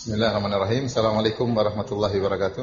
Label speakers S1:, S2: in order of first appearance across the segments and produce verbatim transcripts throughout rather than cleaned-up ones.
S1: Bismillahirrahmanirrahim. Assalamualaikum warahmatullahi wabarakatuh.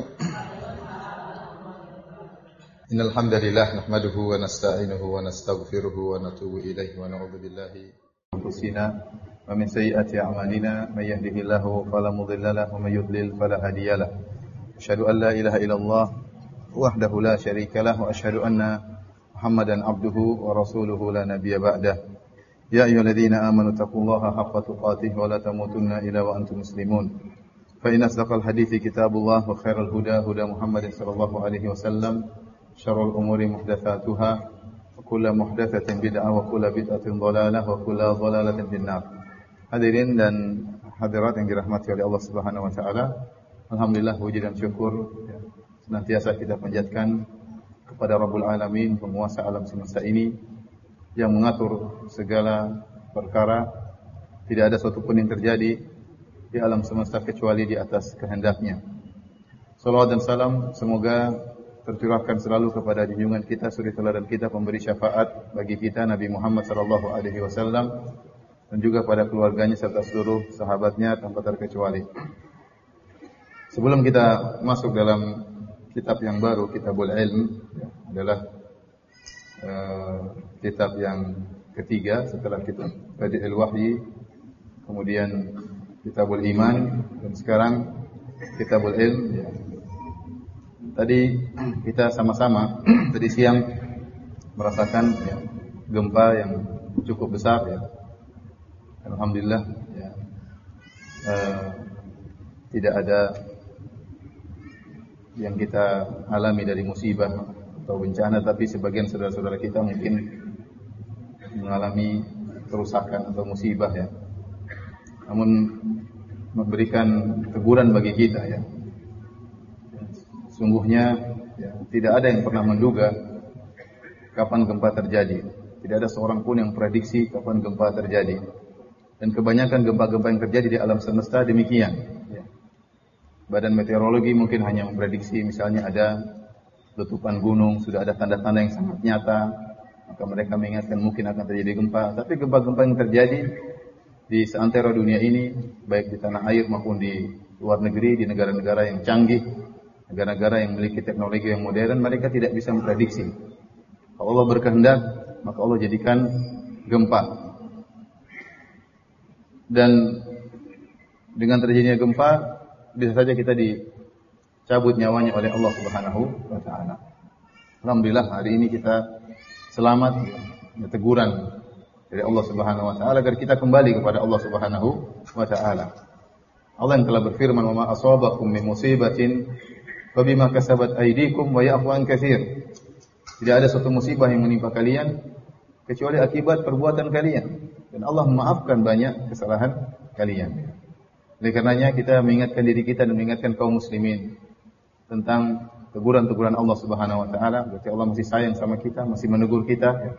S1: Innal hamdalillah nahmaduhu wa nasta'inuhu wa nastaghfiruhu wa natubu ilaihi wa na'udzu billahi min anfusina wa min sayyiati a'malina may yahdihillahu fala mudilla lahu wa may yudlil fala hadiyalah. Asyhadu an la ilaha illallah wahdahu la syarika lah wa asyhadu anna Muhammadan abduhu wa rasuluhu la nabiyya ba'dah. Ya ayyuhalladzina amanu taqullaha haqqa tuqatih wa la tamutunna illa wa antum muslimun. Fa inna asdaqal hadithi kitabullah wa khairal huda huda Muhammadin sallallahu alaihi wasallam. Syarrul umuri muhdatsatuha wa kullu muhdatsatin bid'ah wa kullu bid'atin dhalalah wa kullu dhalalatin finnar. Hadirin dan hadirat yang dirahmati oleh Allah Subhanahu wa taala. Alhamdulillah puji dan syukur senantiasa kita panjatkan kepada Rabbul Alamin, penguasa alam semesta ini, yang mengatur segala perkara. Tidak ada suatu pun yang terjadi di alam semesta kecuali di atas kehendaknya. Salawat dan salam semoga tercurahkan selalu kepada junjungan kita, suri teladan kita, pemberi syafaat bagi kita, Nabi Muhammad sallallahu alaihi wasallam, dan juga pada keluarganya serta seluruh sahabatnya tanpa terkecuali. Sebelum kita masuk dalam kitab yang baru, Kitabul Ilm, adalah Uh, kitab yang ketiga setelah kitab Badi'il Wahyi, kemudian Kitabul Iman, dan sekarang Kitabul Ilm. Ya. Tadi kita sama-sama tadi siang merasakan ya, gempa yang cukup besar. Ya. Alhamdulillah. Ya. Uh, tidak ada yang kita alami dari musibah atau bencana, tapi sebagian saudara-saudara kita mungkin mengalami kerusakan atau musibah ya. Namun memberikan teguran bagi kita ya. Sungguhnya ya, tidak ada yang pernah menduga kapan gempa terjadi. Tidak ada seorang pun yang prediksi kapan gempa terjadi. Dan kebanyakan gempa-gempa yang terjadi di alam semesta demikian. Ya. Badan meteorologi mungkin hanya memprediksi misalnya ada letupan gunung, sudah ada tanda-tanda yang sangat nyata, maka mereka mengingatkan mungkin akan terjadi gempa. Tapi gempa-gempa yang terjadi di seantero dunia ini, baik di tanah air maupun di luar negeri, di negara-negara yang canggih, negara-negara yang memiliki teknologi yang modern, mereka tidak bisa memprediksi. Kalau Allah berkehendak, maka Allah jadikan gempa. Dan dengan terjadinya gempa, bisa saja kita di cabut nyawanya oleh Allah Subhanahu wa taala. Alhamdulillah hari ini kita selamat ya, teguran dari Allah Subhanahu wa taala agar kita kembali kepada Allah Subhanahu wa taala. Allah yang telah berfirman, "Wa ma asabakum min musibatin fa bima kasabat aydikum wa ya'fu an katsir." Tidak ada suatu musibah yang menimpa kalian kecuali akibat perbuatan kalian, dan Allah memaafkan banyak kesalahan kalian. Oleh karenanya kita mengingatkan diri kita dan mengingatkan kaum muslimin tentang teguran-teguran Allah Subhanahu wa taala. Berarti Allah masih sayang sama kita, masih menegur kita.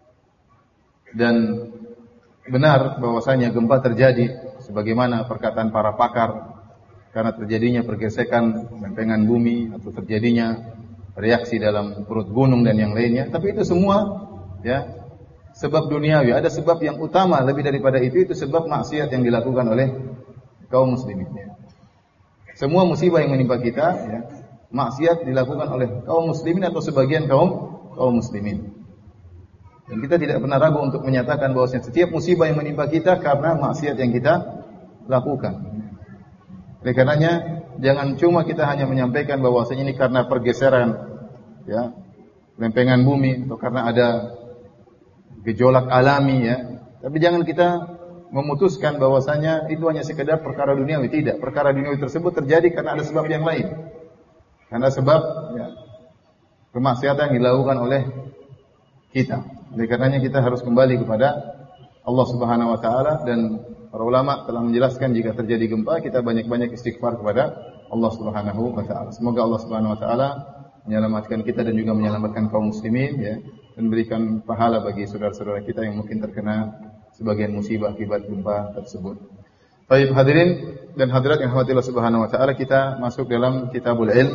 S1: Dan benar bahwasanya gempa terjadi sebagaimana perkataan para pakar karena terjadinya pergesekan lempengan bumi atau terjadinya reaksi dalam perut gunung dan yang lainnya. Tapi itu semua ya sebab duniawi. Ada sebab yang utama lebih daripada itu, itu sebab maksiat yang dilakukan oleh kaum muslimin. Semua musibah yang menimpa kita ya, maksiat dilakukan oleh kaum muslimin atau sebagian kaum kaum muslimin. Dan kita tidak pernah ragu untuk menyatakan bahwa setiap musibah yang menimpa kita karena maksiat yang kita lakukan. Oleh karenanya jangan cuma kita hanya menyampaikan bahwasanya ini karena pergeseran ya, lempengan bumi atau karena ada gejolak alami ya. Tapi jangan kita memutuskan bahwasanya itu hanya sekedar perkara duniawi. Tidak, perkara duniawi tersebut terjadi karena ada sebab yang lain. Karena sebab ya, kemaksiatan yang dilakukan oleh kita. Oleh karenanya kita harus kembali kepada Allah Subhanahu wa taala, dan para ulama telah menjelaskan jika terjadi gempa kita banyak-banyak istighfar kepada Allah Subhanahu wa taala. Semoga Allah Subhanahu wa taala menyelamatkan kita dan juga menyelamatkan kaum muslimin ya, dan berikan pahala bagi saudara-saudara kita yang mungkin terkena sebagian musibah akibat gempa tersebut. Baik hadirin dan hadirat yang dirahmati Allah Subhanahu wa taala, kita masuk dalam Kitabul Ilm.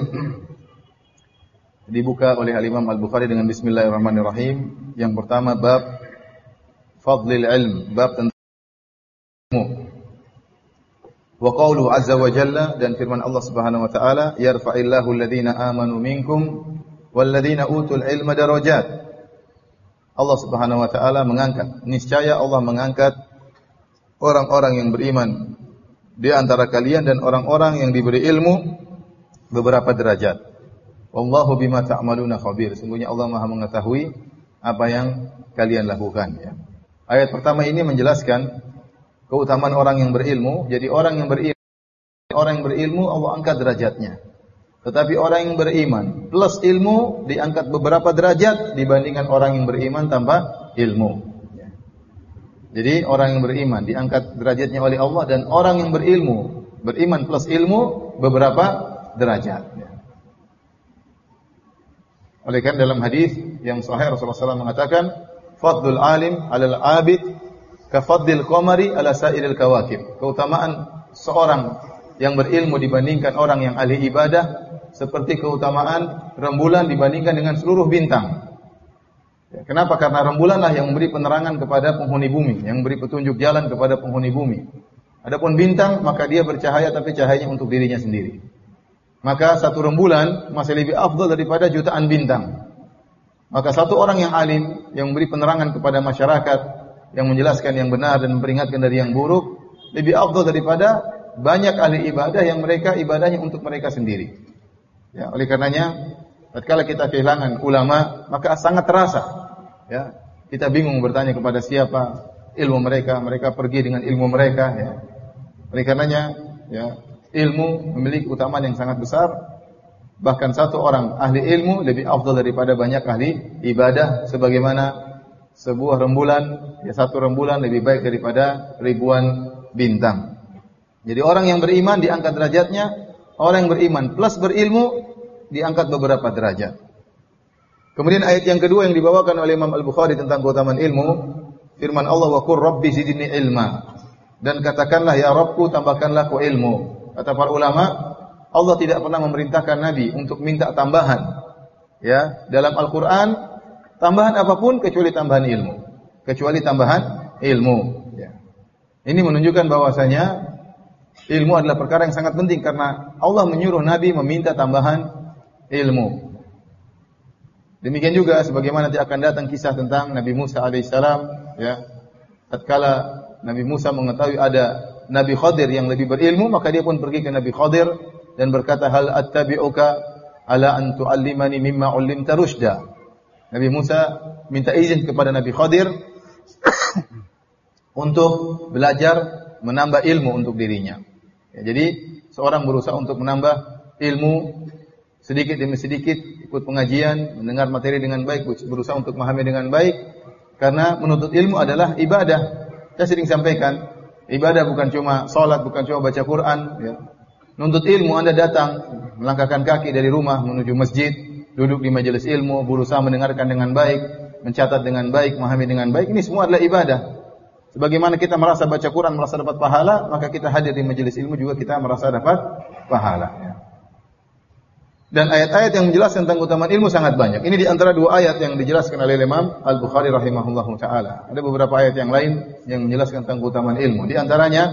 S1: Dibuka oleh Al-Imam Al-Bukhari dengan bismillahirrahmanirrahim. Yang pertama bab Fadlil Ilm, bab tentang ilmu. Wa qauluhu azza wa jalla, dan firman Allah Subhanahu wa taala, yarfa'illahu alladhina amanu minkum walladzina utul ilma darajat. Allah Subhanahu wa taala mengangkat, niscaya Allah mengangkat orang-orang yang beriman di antara kalian dan orang-orang yang diberi ilmu beberapa derajat. Wallahu bima ta'maluna khabir. Sungguhnya Allah Maha mengetahui apa yang kalian lakukan, ya. Ayat pertama ini menjelaskan keutamaan orang yang berilmu. Jadi orang yang berilmu, orang yang berilmu Allah angkat derajatnya. Tetapi orang yang beriman plus ilmu diangkat beberapa derajat dibandingkan orang yang beriman tanpa ilmu. Jadi orang yang beriman diangkat derajatnya oleh Allah, dan orang yang berilmu, beriman plus ilmu beberapa derajat. Oleh karena dalam hadis yang sahih Rasulullah shallallahu alaihi wasallam mengatakan, fadlul alim alal abid ka fadlil qamari ala sairil kawakib. Keutamaan seorang yang berilmu dibandingkan orang yang ahli ibadah seperti keutamaan rembulan dibandingkan dengan seluruh bintang. Ya, kenapa? Karena rembulanlah yang memberi penerangan kepada penghuni bumi, yang memberi petunjuk jalan kepada penghuni bumi. Adapun bintang, maka dia bercahaya tapi cahayanya untuk dirinya sendiri. Maka satu rembulan masih lebih afdal daripada jutaan bintang. Maka satu orang yang alim, yang memberi penerangan kepada masyarakat, yang menjelaskan yang benar dan memperingatkan dari yang buruk, lebih afdal daripada banyak ahli ibadah yang mereka ibadahnya untuk mereka sendiri. Ya, oleh karenanya, tatkala kita kehilangan ulama, maka sangat terasa. Ya, kita bingung bertanya kepada siapa ilmu mereka, mereka pergi dengan ilmu mereka. Ya. Oleh karenanya, ya, ilmu memiliki keutamaan yang sangat besar. Bahkan satu orang ahli ilmu lebih afdal daripada banyak ahli ibadah, sebagaimana sebuah rembulan, ya satu rembulan lebih baik daripada ribuan bintang. Jadi orang yang beriman diangkat derajatnya, orang yang beriman plus berilmu diangkat beberapa derajat. Kemudian ayat yang kedua yang dibawakan oleh Imam Al-Bukhari tentang keutamaan ilmu, firman Allah, wa qur rabbi zidni ilma. Dan katakanlah, ya Rabbku, tambahkanlah ku ilmu. Kata para ulama, Allah tidak pernah memerintahkan Nabi untuk minta tambahan. Ya, dalam Al-Qur'an tambahan apapun kecuali tambahan ilmu. Kecuali tambahan ilmu, ya. Ini menunjukkan bahwasanya ilmu adalah perkara yang sangat penting, karena Allah menyuruh Nabi meminta tambahan ilmu. Demikian juga sebagaimana nanti akan datang kisah tentang Nabi Musa alaihissalam, ya. Tatkala Nabi Musa mengetahui ada Nabi Khadir yang lebih berilmu, maka dia pun pergi ke Nabi Khadir dan berkata, hal attabi'uka ala an tu'allimani mimma 'ullimta rusyda. Nabi Musa minta izin kepada Nabi Khadir untuk belajar menambah ilmu untuk dirinya. Ya, jadi seorang berusaha untuk menambah ilmu sedikit demi sedikit, ikut pengajian, mendengar materi dengan baik, berusaha untuk memahami dengan baik, karena menuntut ilmu adalah ibadah. Saya sering sampaikan, ibadah bukan cuma salat, bukan cuma baca Quran, ya. Nuntut ilmu, Anda datang, melangkahkan kaki dari rumah menuju masjid, duduk di majelis ilmu, berusaha mendengarkan dengan baik, mencatat dengan baik, memahami dengan baik, ini semua adalah ibadah. Sebagaimana kita merasa baca Quran merasa dapat pahala, maka kita hadir di majelis ilmu juga kita merasa dapat pahala, ya. Dan ayat-ayat yang menjelaskan tentang keutamaan ilmu sangat banyak. Ini di antara dua ayat yang dijelaskan oleh Imam Al-Bukhari rahimahullahu taala. Ada beberapa ayat yang lain yang menjelaskan tentang keutamaan ilmu. Di antaranya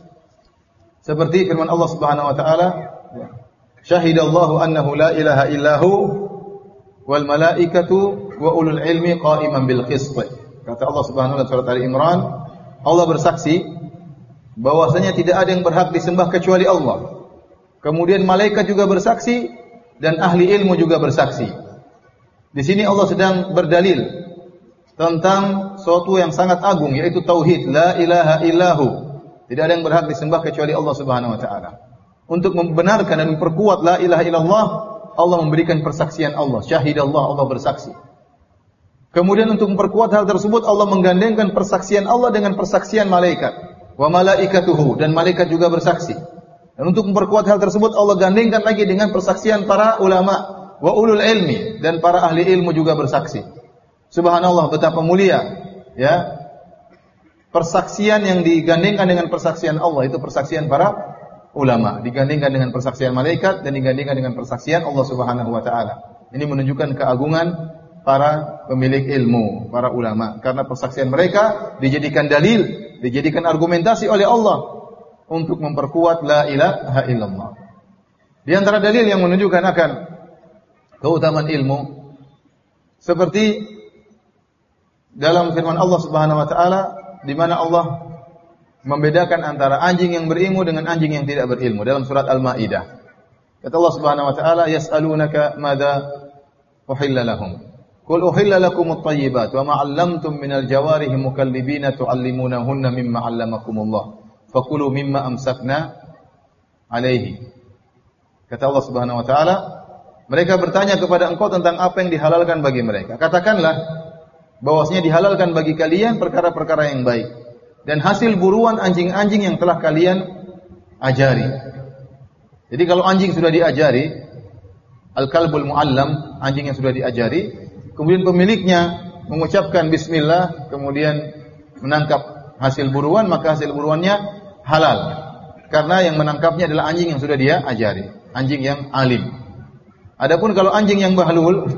S1: seperti firman Allah Subhanahu wa taala, syahidallahu annahu la ilaha illahu wal malaikatu wa ulul ilmi qa'iman bil qist. Kata Allah Subhanahu wa taala surat Ali Imran, Allah bersaksi bahwasanya tidak ada yang berhak disembah kecuali Allah. Kemudian malaikat juga bersaksi dan ahli ilmu juga bersaksi. Di sini Allah sedang berdalil tentang sesuatu yang sangat agung, yaitu tauhid, la ilaha illahu. Tidak ada yang berhak disembah kecuali Allah Subhanahu wa taala. Untuk membenarkan dan memperkuat la ilaha illallah, Allah memberikan persaksian Allah, syahidallah, Allah bersaksi. Kemudian untuk memperkuat hal tersebut, Allah menggandengkan persaksian Allah dengan persaksian malaikat. Wa malaikatuhu, dan malaikat juga bersaksi. Dan untuk memperkuat hal tersebut, Allah gandengkan lagi dengan persaksian para ulama, wa ulul ilmi, dan para ahli ilmu juga bersaksi. Subhanallah, betapa mulia, ya. Persaksian yang digandengkan dengan persaksian Allah, itu persaksian para ulama, digandengkan dengan persaksian malaikat dan digandengkan dengan persaksian Allah Subhanahu wa taala. Ini menunjukkan keagungan para pemilik ilmu, para ulama, karena persaksian mereka dijadikan dalil, dijadikan argumentasi oleh Allah. untuk memperkuat la ilaha illallah. Di antara dalil yang menunjukkan akan keutamaan ilmu seperti dalam firman Allah Subhanahu wa taala di mana Allah membedakan antara anjing yang berilmu dengan anjing yang tidak berilmu dalam surat Al-Maidah. Kata Allah Subhanahu wa taala, "Yas'alunaka madza uhilla lahum." Qul uhilla lakumut thayyibat wa ma 'allamtum minal jawarihi mukallibina tu'allimunahunna mimma 'allamakumullah. Fakulu mimma amsakna 'alaihi. Kata Allah Subhanahu wa taala, mereka bertanya kepada engkau tentang apa yang dihalalkan bagi mereka. Katakanlah bahwasanya dihalalkan bagi kalian perkara-perkara yang baik dan hasil buruan anjing-anjing yang telah kalian ajari. Jadi kalau anjing sudah diajari, al-kalbul muallam, anjing yang sudah diajari, kemudian pemiliknya mengucapkan bismillah, kemudian menangkap hasil buruan, maka hasil buruannya halal. Karena yang menangkapnya adalah anjing yang sudah dia ajari, anjing yang alim. Adapun kalau anjing yang bahlul,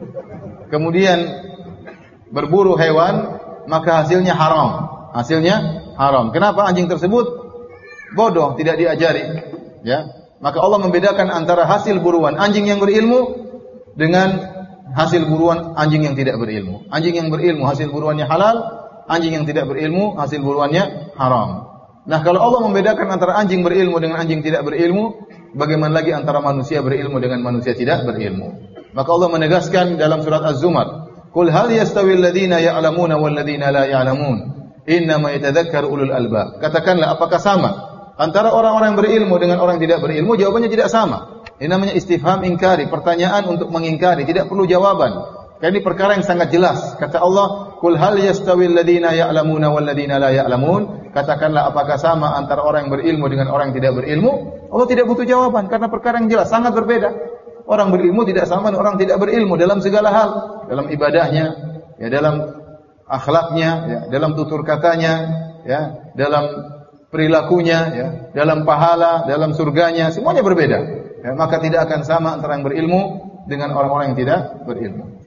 S1: kemudian berburu hewan, maka hasilnya haram. Hasilnya haram. Kenapa? Anjing tersebut bodoh, tidak diajari. Ya, maka Allah membedakan antara hasil buruan anjing yang berilmu dengan hasil buruan anjing yang tidak berilmu. Anjing yang berilmu hasil buruannya halal, anjing yang tidak berilmu hasil buruannya haram. Nah, kalau Allah membedakan antara anjing berilmu dengan anjing tidak berilmu, bagaimana lagi antara manusia berilmu dengan manusia tidak berilmu? Maka Allah menegaskan dalam surat Az-Zumar, "Qul hal yastawil ladzina ya'lamuna wal ladzina la ya'lamun, innama yatadzakkaru ulul albab." Katakanlah, apakah sama antara orang-orang yang berilmu dengan orang yang tidak berilmu? Jawabannya tidak sama. Ini namanya istifham ingkari, pertanyaan untuk mengingkari, tidak perlu jawaban. Karena ini perkara yang sangat jelas. Kata Allah, "Qul hal yastawil ladzina ya'lamuna wal ladzina la ya'lamun." Katakanlah, apakah sama antara orang yang berilmu dengan orang yang tidak berilmu? Allah tidak butuh jawaban karena perkara yang jelas, sangat berbeda. Orang berilmu tidak sama dengan orang tidak berilmu dalam segala hal, dalam ibadahnya, ya, dalam akhlaknya, ya, dalam tutur katanya, ya, dalam perilakunya, ya, dalam pahala, dalam surganya, semuanya berbeda. Ya, maka tidak akan sama antara yang berilmu dengan orang-orang yang tidak berilmu.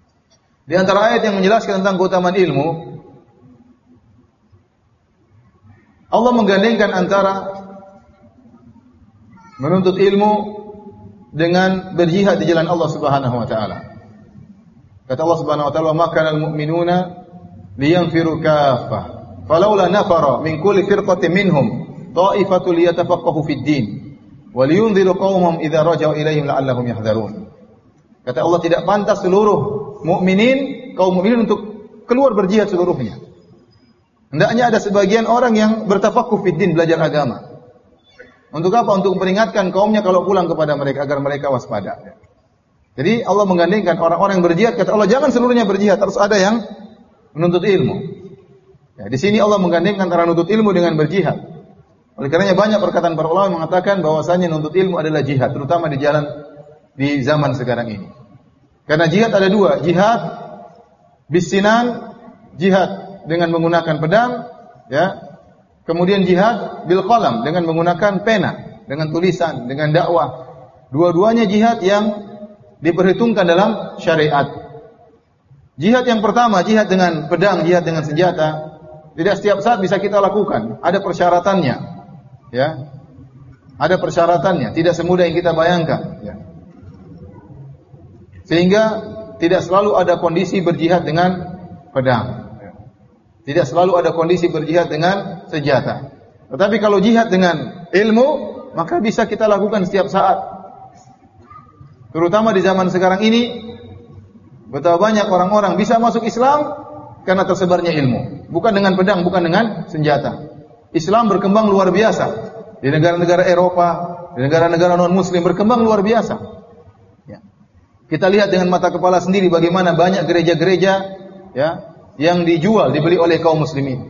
S1: Di antara ayat yang menjelaskan tentang keutamaan ilmu, Allah menggandengkan antara menuntut ilmu dengan berjihad di jalan Allah Subhanahu wa taala. Kata Allah Subhanahu wa taala, "Ma kana al-mu'minuna liyanfiru kaffah, falawla nafara min kulli firqatin minhum ta'ifatun liyatafaqahu fid din, wa liyunziru qaumahum idza raja'u ilaihim la'allahum yahdharun." Kata Allah, tidak pantas seluruh mukminin, kaum mukminin untuk keluar berjihad seluruhnya. Hendaknya ada sebagian orang yang bertafaqquh fid din, belajar agama. Untuk apa? Untuk memperingatkan kaumnya kalau pulang kepada mereka agar mereka waspada. Jadi Allah menggandengkan orang-orang yang berjihad, kata Allah jangan seluruhnya berjihad, harus ada yang menuntut ilmu. Ya, di sini Allah menggandengkan antara menuntut ilmu dengan berjihad. Oleh karenanya banyak perkataan para ulama yang mengatakan bahwasanya menuntut ilmu adalah jihad, terutama di jalan di zaman sekarang ini. Karena jihad ada dua, jihad bisinan, jihad dengan menggunakan pedang, ya. Kemudian jihad bil qalam, dengan menggunakan pena, dengan tulisan, dengan dakwah. Dua-duanya jihad yang diperhitungkan dalam syariat. Jihad yang pertama, jihad dengan pedang, jihad dengan senjata, tidak setiap saat bisa kita lakukan. Ada persyaratannya, ya. Ada persyaratannya, tidak semudah yang kita bayangkan, ya. Sehingga tidak selalu ada kondisi berjihad dengan pedang. Tidak selalu ada kondisi berjihad dengan senjata. Tetapi kalau jihad dengan ilmu, maka bisa kita lakukan setiap saat. Terutama di zaman sekarang ini, betapa banyak orang-orang bisa masuk Islam karena tersebarnya ilmu. Bukan dengan pedang, bukan dengan senjata. Islam berkembang luar biasa. Di negara-negara Eropa, di negara-negara non-Muslim berkembang luar biasa. Ya. Kita lihat dengan mata kepala sendiri bagaimana banyak gereja-gereja, ya, yang dijual, dibeli oleh kaum muslimin.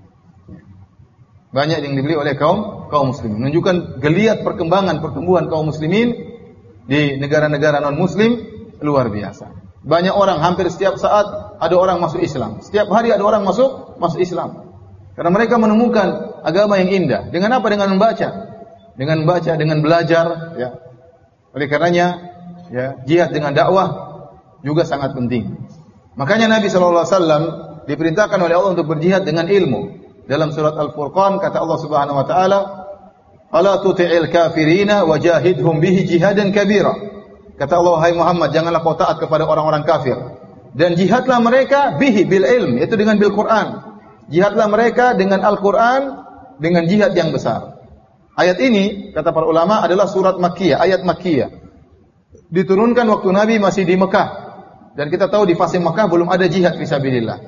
S1: Banyak yang dibeli oleh kaum kaum muslimin. Menunjukkan geliat perkembangan pertumbuhan kaum muslimin di negara-negara non-muslim luar biasa. Banyak orang, hampir setiap saat ada orang masuk Islam. Setiap hari ada orang masuk masuk Islam. Karena mereka menemukan agama yang indah. Dengan apa? Dengan membaca. Dengan membaca, dengan belajar, ya. Oleh karenanya, ya, jihad dengan dakwah juga sangat penting. Makanya Nabi sallallahu alaihi wasallam diperintahkan oleh Allah untuk berjihad dengan ilmu. Dalam surat Al-Furqan kata Allah Subhanahu wa taala, "Ala tuti'il kafirina wajahidhum bihi jihadan kabira." Kata Allah, "Hai Muhammad, janganlah kau taat kepada orang-orang kafir dan jihadlah mereka bihi bil ilm," yaitu dengan bil Quran. Jihadlah mereka dengan Al-Quran, dengan jihad yang besar. Ayat ini, kata para ulama, adalah surat Makkiyah, ayat Makkiyah. Diturunkan waktu Nabi masih di Mekah. Dan kita tahu di fase Mekah belum ada jihad fisabilillah.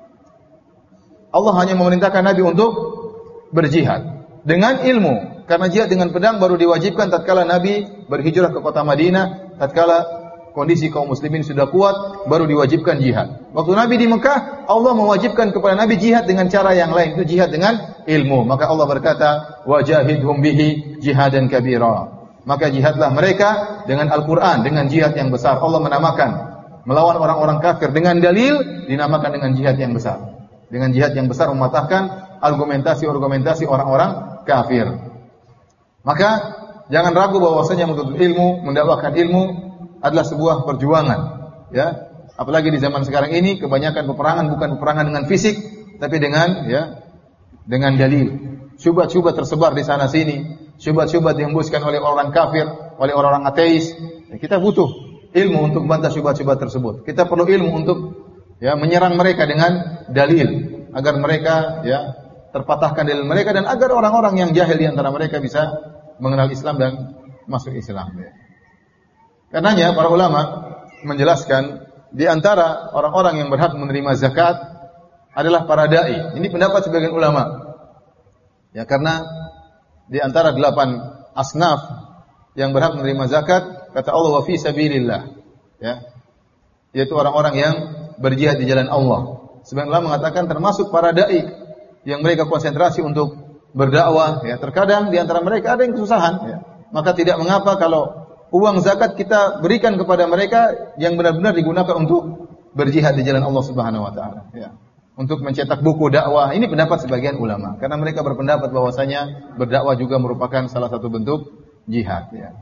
S1: Allah hanya memerintahkan Nabi untuk berjihad dengan ilmu. Karena jihad dengan pedang baru diwajibkan tatkala Nabi berhijrah ke kota Madinah, tatkala kondisi kaum muslimin sudah kuat, baru diwajibkan jihad. Waktu Nabi di Mekah, Allah mewajibkan kepada Nabi jihad dengan cara yang lain, itu jihad dengan ilmu. Maka Allah berkata, "Wajahidhum bihi jihadan kabira." Maka jihadlah mereka dengan Al-Quran, dengan jihad yang besar. Allah menamakan melawan orang-orang kafir dengan dalil, dinamakan dengan jihad yang besar. Dengan jihad yang besar mematahkan argumentasi-argumentasi orang-orang kafir. Maka jangan ragu bahwasanya menuntut ilmu, mendakwakan ilmu adalah sebuah perjuangan, ya. Apalagi di zaman sekarang ini kebanyakan peperangan bukan peperangan dengan fisik, tapi dengan ya dengan dalil. Syubhat-syubhat tersebar di sana sini, syubhat-syubhat dihembuskan oleh orang kafir, oleh orang-orang ateis. Ya, kita butuh ilmu untuk membantah syubhat-syubhat tersebut. Kita perlu ilmu untuk ya menyerang mereka dengan dalil agar mereka ya terpatahkan dalil mereka dan agar orang-orang yang jahil di antara mereka bisa mengenal Islam dan masuk Islam. Ya. Karenanya para ulama menjelaskan di antara orang-orang yang berhak menerima zakat adalah para dai. Ini pendapat sebagian ulama. Ya, karena di antara delapan asnaf yang berhak menerima zakat, kata Allah, "Wa fi sabilillah." Ya. Yaitu orang-orang yang berjihad di jalan Allah. Sebagian ulama mengatakan termasuk para dai yang mereka konsentrasi untuk berdakwah, ya. Terkadang di antara mereka ada yang kesusahan, ya. Maka tidak mengapa kalau uang zakat kita berikan kepada mereka yang benar-benar digunakan untuk berjihad di jalan Allah Subhanahu wa taala, ya. Untuk mencetak buku dakwah. Ini pendapat sebagian ulama karena mereka berpendapat bahwasanya berdakwah juga merupakan salah satu bentuk jihad, ya.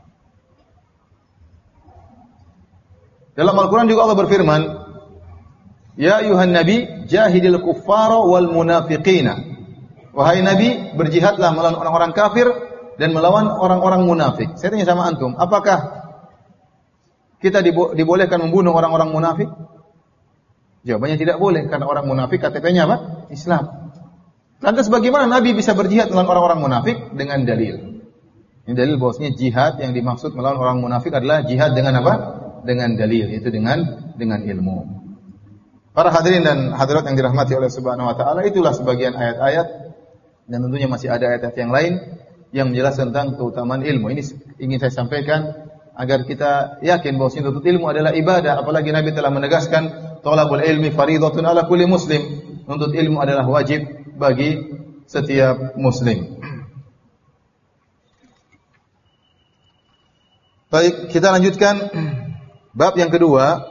S1: Dalam Al-Qur'an juga Allah berfirman, "Ya ayuhan nabi, jahidil kuffara wal munafiqina." Wahai nabi, berjihadlah melawan orang-orang kafir dan melawan orang-orang munafik. Saya tanya sama antum, apakah kita dibo- dibolehkan membunuh orang-orang munafik? Jawabannya tidak boleh, karena orang munafik K T P-nya apa? Islam. Lantas bagaimana Nabi bisa berjihad melawan orang-orang munafik? Dengan dalil. Ini dalil bahwasanya jihad yang dimaksud melawan orang munafik adalah jihad dengan apa? Dengan dalil, itu dengan dengan ilmu. Para hadirin dan hadirat yang dirahmati oleh Subhanahu wa taala, itulah sebagian ayat-ayat dan tentunya masih ada ayat-ayat yang lain yang menjelaskan tentang keutamaan ilmu. Ini ingin saya sampaikan agar kita yakin bahwa menuntut ilmu adalah ibadah, apalagi Nabi telah menegaskan thalabul ilmi fardhatun ala kulli muslim. Menuntut ilmu adalah wajib bagi setiap muslim. Baik, kita lanjutkan bab yang kedua.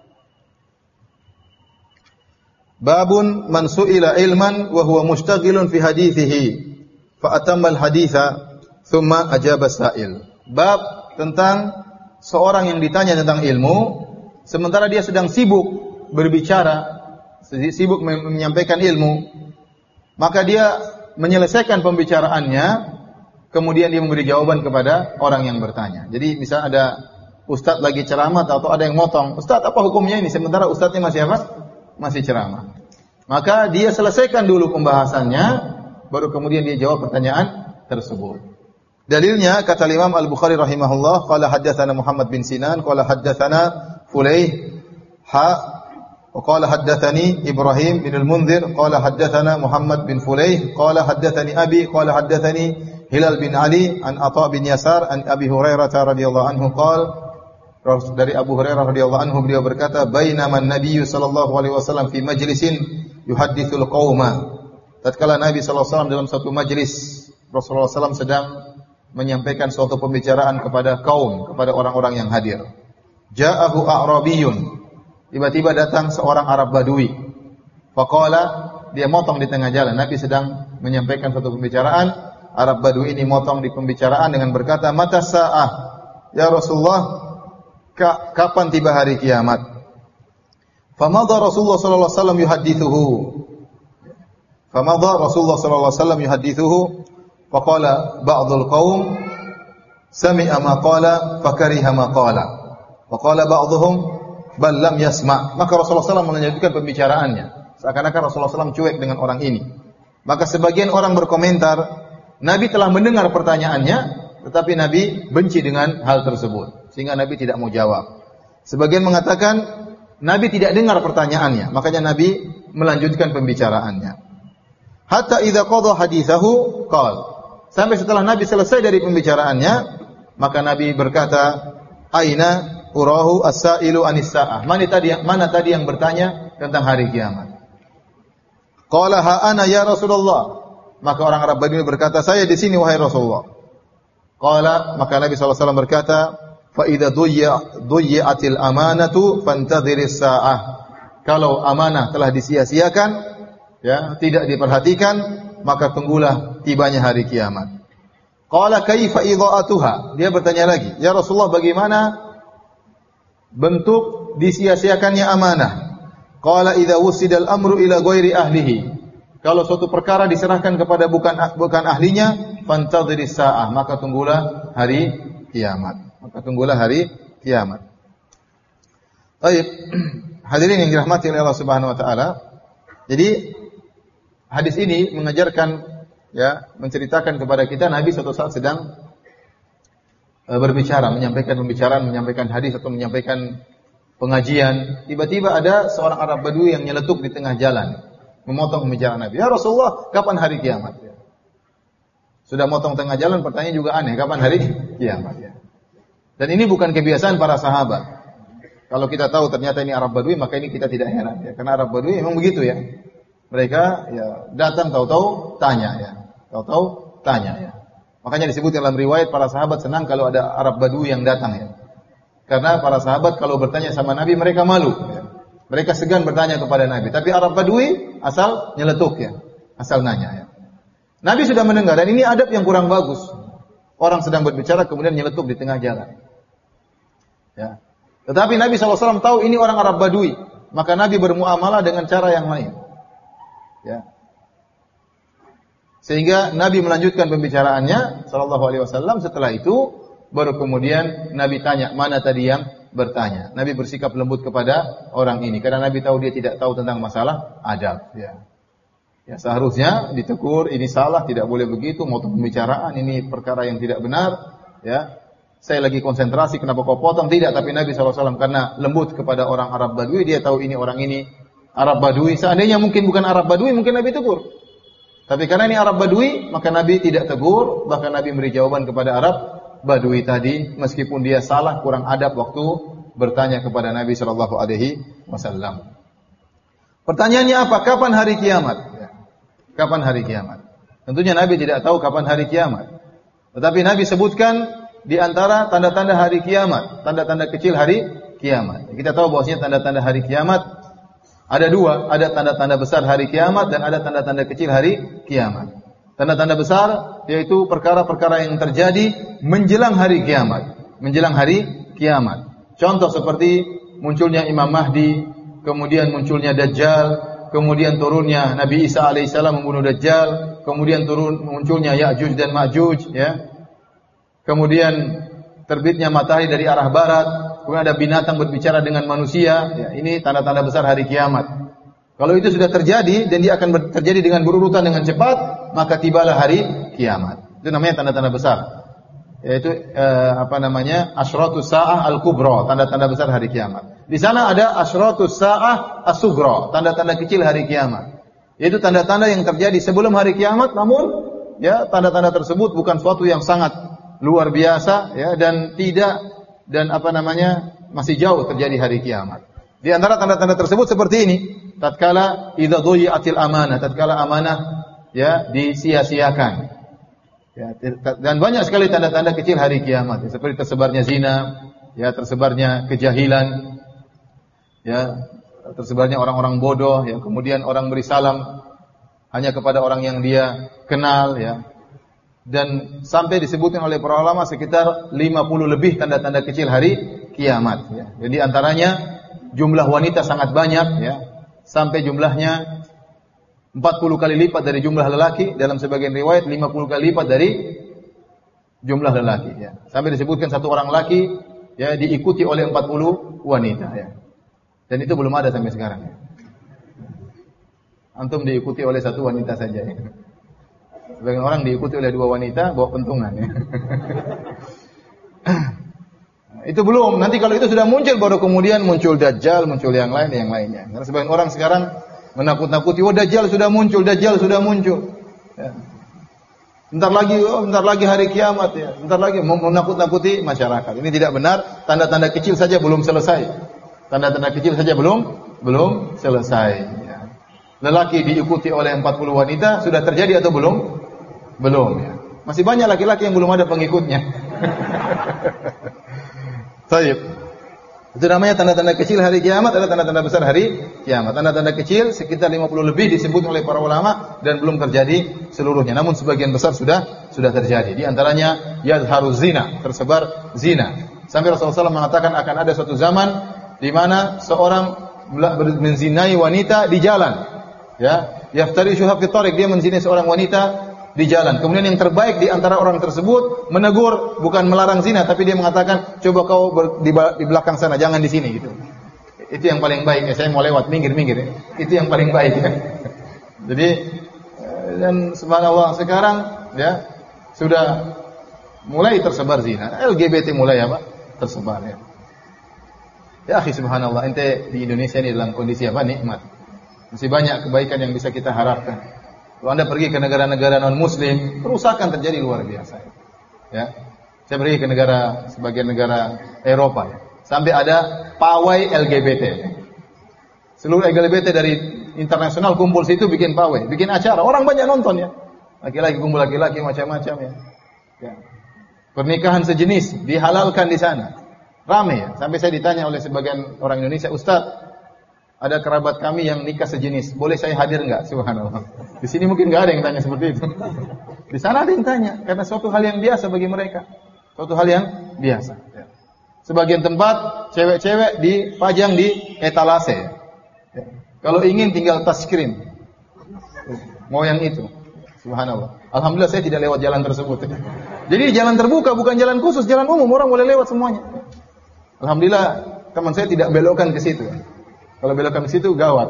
S1: Babun man su'ila ilman wa huwa mushtaghilun fi hadithihi fa atamma al-haditha thumma ajaba as-sa'il. Bab tentang seorang yang ditanya tentang ilmu sementara dia sedang sibuk berbicara, sibuk menyampaikan ilmu, maka dia menyelesaikan pembicaraannya, kemudian dia memberi jawaban kepada orang yang bertanya. Jadi misal ada ustaz lagi ceramah atau ada yang motong, "Ustaz, apa hukumnya ini?" Sementara ustaznya masih apa? Masih ceramah. Maka dia selesaikan dulu pembahasannya, baru kemudian dia jawab pertanyaan tersebut. Dalilnya kata Imam Al-Bukhari rahimahullah, qala haddatsana Muhammad bin Sinan, qala haddatsana Fulayh ha wa qala haddatsani Ibrahim bin Al-Munzir, qala haddatsana Muhammad bin Fulayh, qala haddatsani Abi, qala haddatsani Hilal bin Ali an Atha bin Yasar an Abi Hurairah radhiyallahu anhu qala, dari Abu Hurairah radhiyallahu anhu beliau berkata, "Bainama an-nabiy sallallahu alaihi wasallam fi majlisin yuhadditsul qauma." Tatkala Nabi sallallahu alaihi wasallam dalam satu majlis, Rasulullah sallallahu alaihi wasallam sedang menyampaikan suatu pembicaraan kepada kaum, kepada orang-orang yang hadir. Ja'ahu a'rabiyyun. Tiba-tiba datang seorang Arab Badui. Faqala, dia motong di tengah jalan. Nabi sedang menyampaikan suatu pembicaraan, Arab Badui ini motong di pembicaraan dengan berkata, "Mata sa'ah?" Ya Rasulullah, kapan tiba hari kiamat? Famadha Rasulullah sallallahu alaihi wasallam yuhaddithuhu. Famadha Rasulullah sallallahu alaihi wasallam yuhaddithuhu. faqala ba'dul qaum sami'a ma qala fakariha ma qala. Wa qala ba'dhum bal lam yasma'. Maka Rasulullah sallallahu alaihi wasallam melanjutkan pembicaraannya. Seakan-akan Rasulullah sallallahu alaihi wasallam cuek dengan orang ini. Maka sebagian orang berkomentar, Nabi telah mendengar pertanyaannya, tetapi Nabi benci dengan hal tersebut, sehingga Nabi tidak mau jawab. Sebagian mengatakan Nabi tidak dengar pertanyaannya, makanya Nabi melanjutkan pembicaraannya. Hatta idza qada hadithahu qala. Sampai setelah Nabi selesai dari pembicaraannya, maka Nabi berkata, "Aina urahu as-sa'ilu anis sa'ah?" Mana tadi yang mana tadi yang bertanya tentang hari kiamat? Qala ha ana ya Rasulullah. Maka orang Arab Badui berkata, "Saya di sini wahai Rasulullah." Qala, maka Nabi sallallahu alaihi wasallam berkata, "Fa idza duyya duyyatil amanatu fantadhiris sa'ah." Kalau amanah telah disia-siakan, ya, tidak diperhatikan, maka tunggulah tibanya hari kiamat. Qala kaifa idha'atuha? Dia bertanya lagi, "Ya Rasulullah, bagaimana bentuk disia-siakannya amanah?" Qala idza wusidal amru ila ghairi ahlihi. Kalau suatu perkara diserahkan kepada bukan bukan ahlinya, fantadhiris sa'ah, maka tunggulah hari kiamat. Maka tunggulah hari kiamat. Baik. Hadirin yang dirahmati oleh Allah Subhanahu wa taala. Jadi hadis ini mengajarkan, ya, menceritakan kepada kita Nabi suatu saat sedang e, berbicara, menyampaikan pembicaraan, menyampaikan hadis atau menyampaikan pengajian. Tiba-tiba ada seorang Arab Badui yang nyeletuk di tengah jalan, memotong pembicaraan Nabi. "Ya Rasulullah, kapan hari kiamat?" Ya. Sudah motong tengah jalan, pertanyaan juga aneh, kapan hari kiamat? Ya. Dan ini bukan kebiasaan para sahabat. Kalau kita tahu ternyata ini Arab Badui, maka ini kita tidak heran, ya. Karena Arab Badui memang begitu, ya. Mereka, ya, datang tahu-tahu tanya, ya. Tahu-tahu tanya, ya. Makanya disebut dalam riwayat para sahabat senang kalau ada Arab Badui yang datang, ya. Karena para sahabat kalau bertanya sama Nabi mereka malu, ya. Mereka segan bertanya kepada Nabi. Tapi Arab Badui asal nyeletuk, ya. Asal nanya, ya. Nabi sudah mendengar, dan ini adab yang kurang bagus. Orang sedang berbicara kemudian nyeletuk di tengah jalan. Ya. Tetapi Nabi shallallahu alaihi wasallam tahu ini orang Arab Badui, maka Nabi bermuamalah dengan cara yang lain. Ya. Sehingga Nabi melanjutkan pembicaraannya sallallahu alaihi wasallam. Setelah itu baru kemudian Nabi tanya, mana tadi yang bertanya. Nabi bersikap lembut kepada orang ini karena Nabi tahu dia tidak tahu tentang masalah adab, ya. Ya, seharusnya ditegur, ini salah, tidak boleh begitu, mau pembicaraan ini perkara yang tidak benar, ya. Saya lagi konsentrasi, kenapa kau potong? Tidak, tapi Nabi shallallahu alaihi wasallam karena lembut kepada orang Arab Badui, dia tahu ini orang ini Arab Badui. Seandainya mungkin bukan Arab Badui, mungkin Nabi tegur. Tapi karena ini Arab Badui, maka Nabi tidak tegur, bahkan Nabi beri jawaban kepada Arab Badui tadi, meskipun dia salah, kurang adab waktu bertanya kepada Nabi shallallahu alaihi wasallam. Pertanyaannya apa? Kapan hari kiamat? Ya. Kapan hari kiamat? Tentunya Nabi tidak tahu kapan hari kiamat. Tetapi Nabi sebutkan di antara tanda-tanda hari kiamat, tanda-tanda kecil hari kiamat. Kita tahu bahwasanya tanda-tanda hari kiamat ada dua, ada tanda-tanda besar hari kiamat dan ada tanda-tanda kecil hari kiamat. Tanda-tanda besar yaitu perkara-perkara yang terjadi menjelang hari kiamat, menjelang hari kiamat. Contoh seperti munculnya Imam Mahdi, kemudian munculnya Dajjal, kemudian turunnya Nabi Isa alaihissalam membunuh Dajjal, kemudian turun munculnya Ya'juj dan Ma'juj, ya. Kemudian terbitnya matahari dari arah barat, kemudian ada binatang berbicara dengan manusia, ya, ini tanda-tanda besar hari kiamat. Kalau itu sudah terjadi dan dia akan terjadi dengan berurutan dengan cepat, maka tibalah hari kiamat. Itu namanya tanda-tanda besar. Yaitu eh, apa namanya? Asyratus Sa'ah Al-Kubra, tanda-tanda besar hari kiamat. Di sana ada Asyratus Sa'ah As-Sughra, tanda-tanda kecil hari kiamat. Yaitu tanda-tanda yang terjadi sebelum hari kiamat, namun ya tanda-tanda tersebut bukan suatu yang sangat luar biasa, ya, dan tidak dan apa namanya masih jauh terjadi hari kiamat. Di antara tanda-tanda tersebut seperti ini, tatkala idza dhuyi'atil amanah, tatkala amanah, ya, disia-siakan. Ya, dan banyak sekali tanda-tanda kecil hari kiamat, ya, seperti tersebarnya zina, ya, tersebarnya kejahilan, ya, tersebarnya orang-orang bodoh, ya, kemudian orang beri salam hanya kepada orang yang dia kenal, ya. Dan sampai disebutkan oleh para ulama sekitar lima puluh lebih tanda-tanda kecil hari kiamat, ya. Jadi antaranya jumlah wanita sangat banyak, ya, sampai jumlahnya empat puluh kali lipat dari jumlah lelaki, dalam sebagian riwayat lima puluh kali lipat dari jumlah lelaki ya. Sampai disebutkan satu orang laki ya diikuti oleh empat puluh wanita ya. Dan itu belum ada sampai sekarang ya. Antum diikuti oleh satu wanita saja ya. Sebagian orang diikuti oleh dua wanita bawa pentungan ya. Itu belum. Nanti kalau itu sudah muncul baru kemudian muncul Dajjal, muncul yang lain yang lainnya. Karena sebagian orang sekarang menakut-nakuti, "Oh, Dajjal sudah muncul, Dajjal sudah muncul." Ya. Bentar lagi, oh, bentar lagi hari kiamat ya. Bentar lagi menakut-nakuti masyarakat. Ini tidak benar, tanda-tanda kecil saja belum selesai. Tanda-tanda kecil saja belum belum selesai ya. Lelaki diikuti oleh empat puluh wanita sudah terjadi atau belum? Belum ya. Masih banyak laki-laki yang belum ada pengikutnya. Baik. Itu namanya tanda-tanda kecil hari kiamat, adalah tanda-tanda besar hari kiamat. Tanda-tanda kecil sekitar lima puluh lebih disebut oleh para ulama dan belum terjadi seluruhnya. Namun sebagian besar sudah sudah terjadi. Di antaranya yadharu zina, tersebar zina. Sampai Rasulullah shallallahu alaihi wasallam mengatakan akan ada suatu zaman di mana seorang menzinai wanita di jalan. Ya, yaftarishuha fi tariq, dia menzinai seorang wanita di jalan. Kemudian yang terbaik di antara orang tersebut menegur, bukan melarang zina, tapi dia mengatakan, "Coba kau ber, di, di belakang sana, jangan di sini." Gitu. Itu yang paling baik. Ya, saya mau lewat, minggir-minggir. Ya. Itu yang paling baik. Ya. Jadi dan subhanallah sekarang ya sudah mulai tersebar zina. L G B T mulai apa? Tersebar ya. Ya, akhi subhanallah, ente di Indonesia ini dalam kondisi apa? Nikmat. Masih banyak kebaikan yang bisa kita harapkan. Kalau Anda pergi ke negara-negara non-muslim, kerusakan terjadi luar biasa. Ya. Saya pergi ke negara, sebagian negara Eropa, ya. Sampai ada pawai L G B T. Seluruh L G B T dari internasional kumpul situ bikin pawai, bikin acara. Orang banyak nonton ya. Laki-laki kumpul laki-laki macam-macam ya. Ya. Pernikahan sejenis dihalalkan di sana. Ramai ya. Sampai saya ditanya oleh sebagian orang Indonesia, "Ustaz, ada kerabat kami yang nikah sejenis, boleh saya hadir enggak?" Subhanallah. Di sini mungkin enggak ada yang tanya seperti itu. Di sana ada yang tanya, karena suatu hal yang biasa bagi mereka. Suatu hal yang biasa. Ya. Sebagian tempat cewek-cewek dipajang di etalase. Ya. Kalau ingin tinggal touch screen. Mau yang itu. Subhanallah. Alhamdulillah saya tidak lewat jalan tersebut. Jadi jalan terbuka, bukan jalan khusus, jalan umum, orang boleh lewat semuanya. Alhamdulillah teman saya tidak belokkan ke situ. Kalau belokkan ke situ gawat.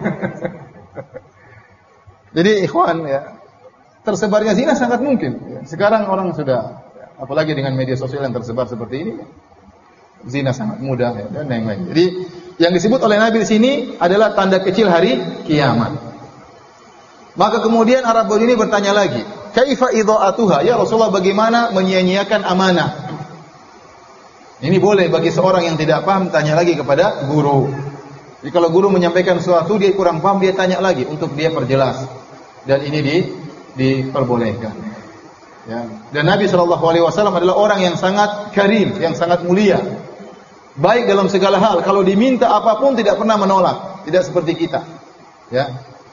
S1: Jadi ikhwan ya, tersebarnya zina sangat mungkin. Sekarang orang sudah, apalagi dengan media sosial yang tersebar seperti ini, zina sangat mudah ya, dan lain-lain. Jadi yang disebut oleh Nabi di sini adalah tanda kecil hari kiamat. Maka kemudian Arab Badui ini bertanya lagi, "Kaifa idha'atuha?" Ya Rasulullah, bagaimana menyia-nyiakan amanah? Ini boleh bagi seorang yang tidak paham tanya lagi kepada guru. Jadi kalau guru menyampaikan sesuatu dia kurang paham, dia tanya lagi untuk dia perjelas. Dan ini di, diperbolehkan. Ya. Dan Nabi shallallahu alaihi wasallam adalah orang yang sangat karim, yang sangat mulia. Baik dalam segala hal. Kalau diminta apapun tidak pernah menolak. Tidak seperti kita. Ya.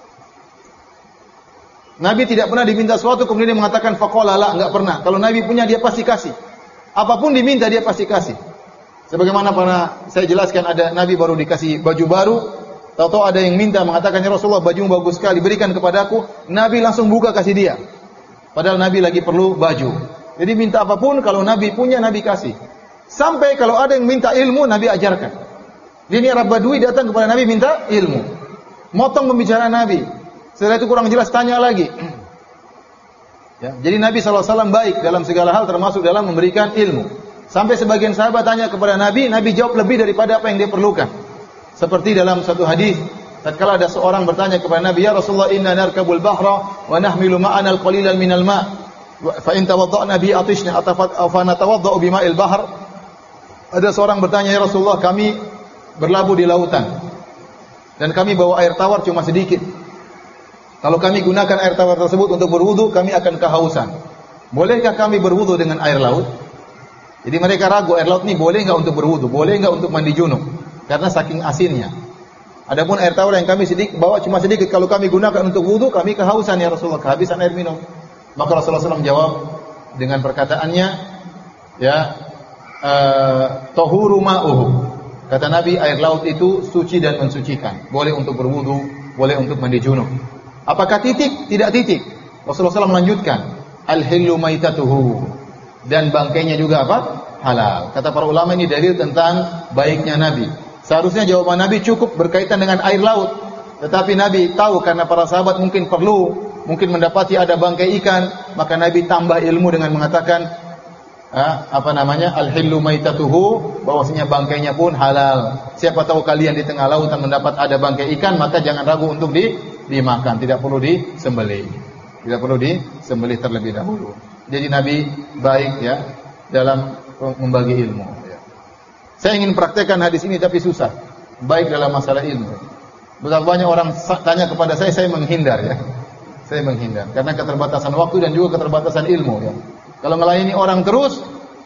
S1: Nabi tidak pernah diminta sesuatu kemudian dia mengatakan faqala la, enggak pernah. Kalau Nabi punya dia pasti kasih. Apapun diminta dia pasti kasih. Sebagaimana pernah saya jelaskan, ada Nabi baru dikasih baju baru, tahu-tahu ada yang minta mengatakan, "Ya Rasulullah, bajumu bagus sekali, berikan kepadaku." Nabi langsung buka kasih dia. Padahal Nabi lagi perlu baju. Jadi minta apapun, kalau Nabi punya Nabi kasih. Sampai kalau ada yang minta ilmu, Nabi ajarkan. Ini Arab Badui datang kepada Nabi minta ilmu. Motong pembicaraan Nabi. Setelah itu kurang jelas tanya lagi. Ya, jadi Nabi shallallahu alaihi wasallam baik dalam segala hal, termasuk dalam memberikan ilmu. Sampai sebagian sahabat tanya kepada Nabi, Nabi jawab lebih daripada apa yang dia perlukan. Seperti dalam satu hadis, tatkala ada seorang bertanya kepada Nabi, "Ya Rasulullah, inna narkabul bahra wa nahmilu ma'ana al-qalilan minal ma'. Fa in tawadda'na bi atishna atafat aw fa natawadda'u bima'il bahr." Ada seorang bertanya, "Ya Rasulullah, kami berlabuh di lautan dan kami bawa air tawar cuma sedikit. Kalau kami gunakan air tawar tersebut untuk berwudu, kami akan kehausan. Bolehkah kami berwudu dengan air laut?" Jadi mereka ragu, air laut ini boleh enggak untuk berwudu, boleh enggak untuk mandi junub, karena saking asinnya. Adapun air tawar yang kami sedikit bawa cuma sedikit, kalau kami gunakan untuk wudu, kami kehausan ya Rasulullah, kehabisan air minum. Maka Rasulullah shallallahu alaihi wasallam jawab dengan perkataannya, ya, tahuru ma'uhu. Kata Nabi, air laut itu suci dan mensucikan, boleh untuk berwudu, boleh untuk mandi junub. Apakah titik? Tidak titik. Rasulullah shallallahu alaihi wasallam melanjutkan, al-hillu maitatuhu, dan bangkainya juga apa? Halal. Kata para ulama ini dalil tentang baiknya Nabi. Seharusnya jawaban Nabi cukup berkaitan dengan air laut, tetapi Nabi tahu karena para sahabat mungkin perlu, mungkin mendapati ada bangkai ikan, maka Nabi tambah ilmu dengan mengatakan ah, apa namanya? Al-hillu maitatuhu, bahwasanya bangkainya pun halal. Siapa tahu kalian di tengah lautan mendapat ada bangkai ikan, maka jangan ragu untuk di, dimakan, tidak perlu disembelih. Tidak perlu disembelih terlebih dahulu. Jadi Nabi baik ya dalam membagi ilmu. Ya. Saya ingin praktekkan hadis ini tapi susah. Baik dalam masalah ilmu. Betapa banyak orang tanya kepada saya, saya menghindar ya. Saya menghindar karena keterbatasan waktu dan juga keterbatasan ilmu ya. Kalau melayani orang terus,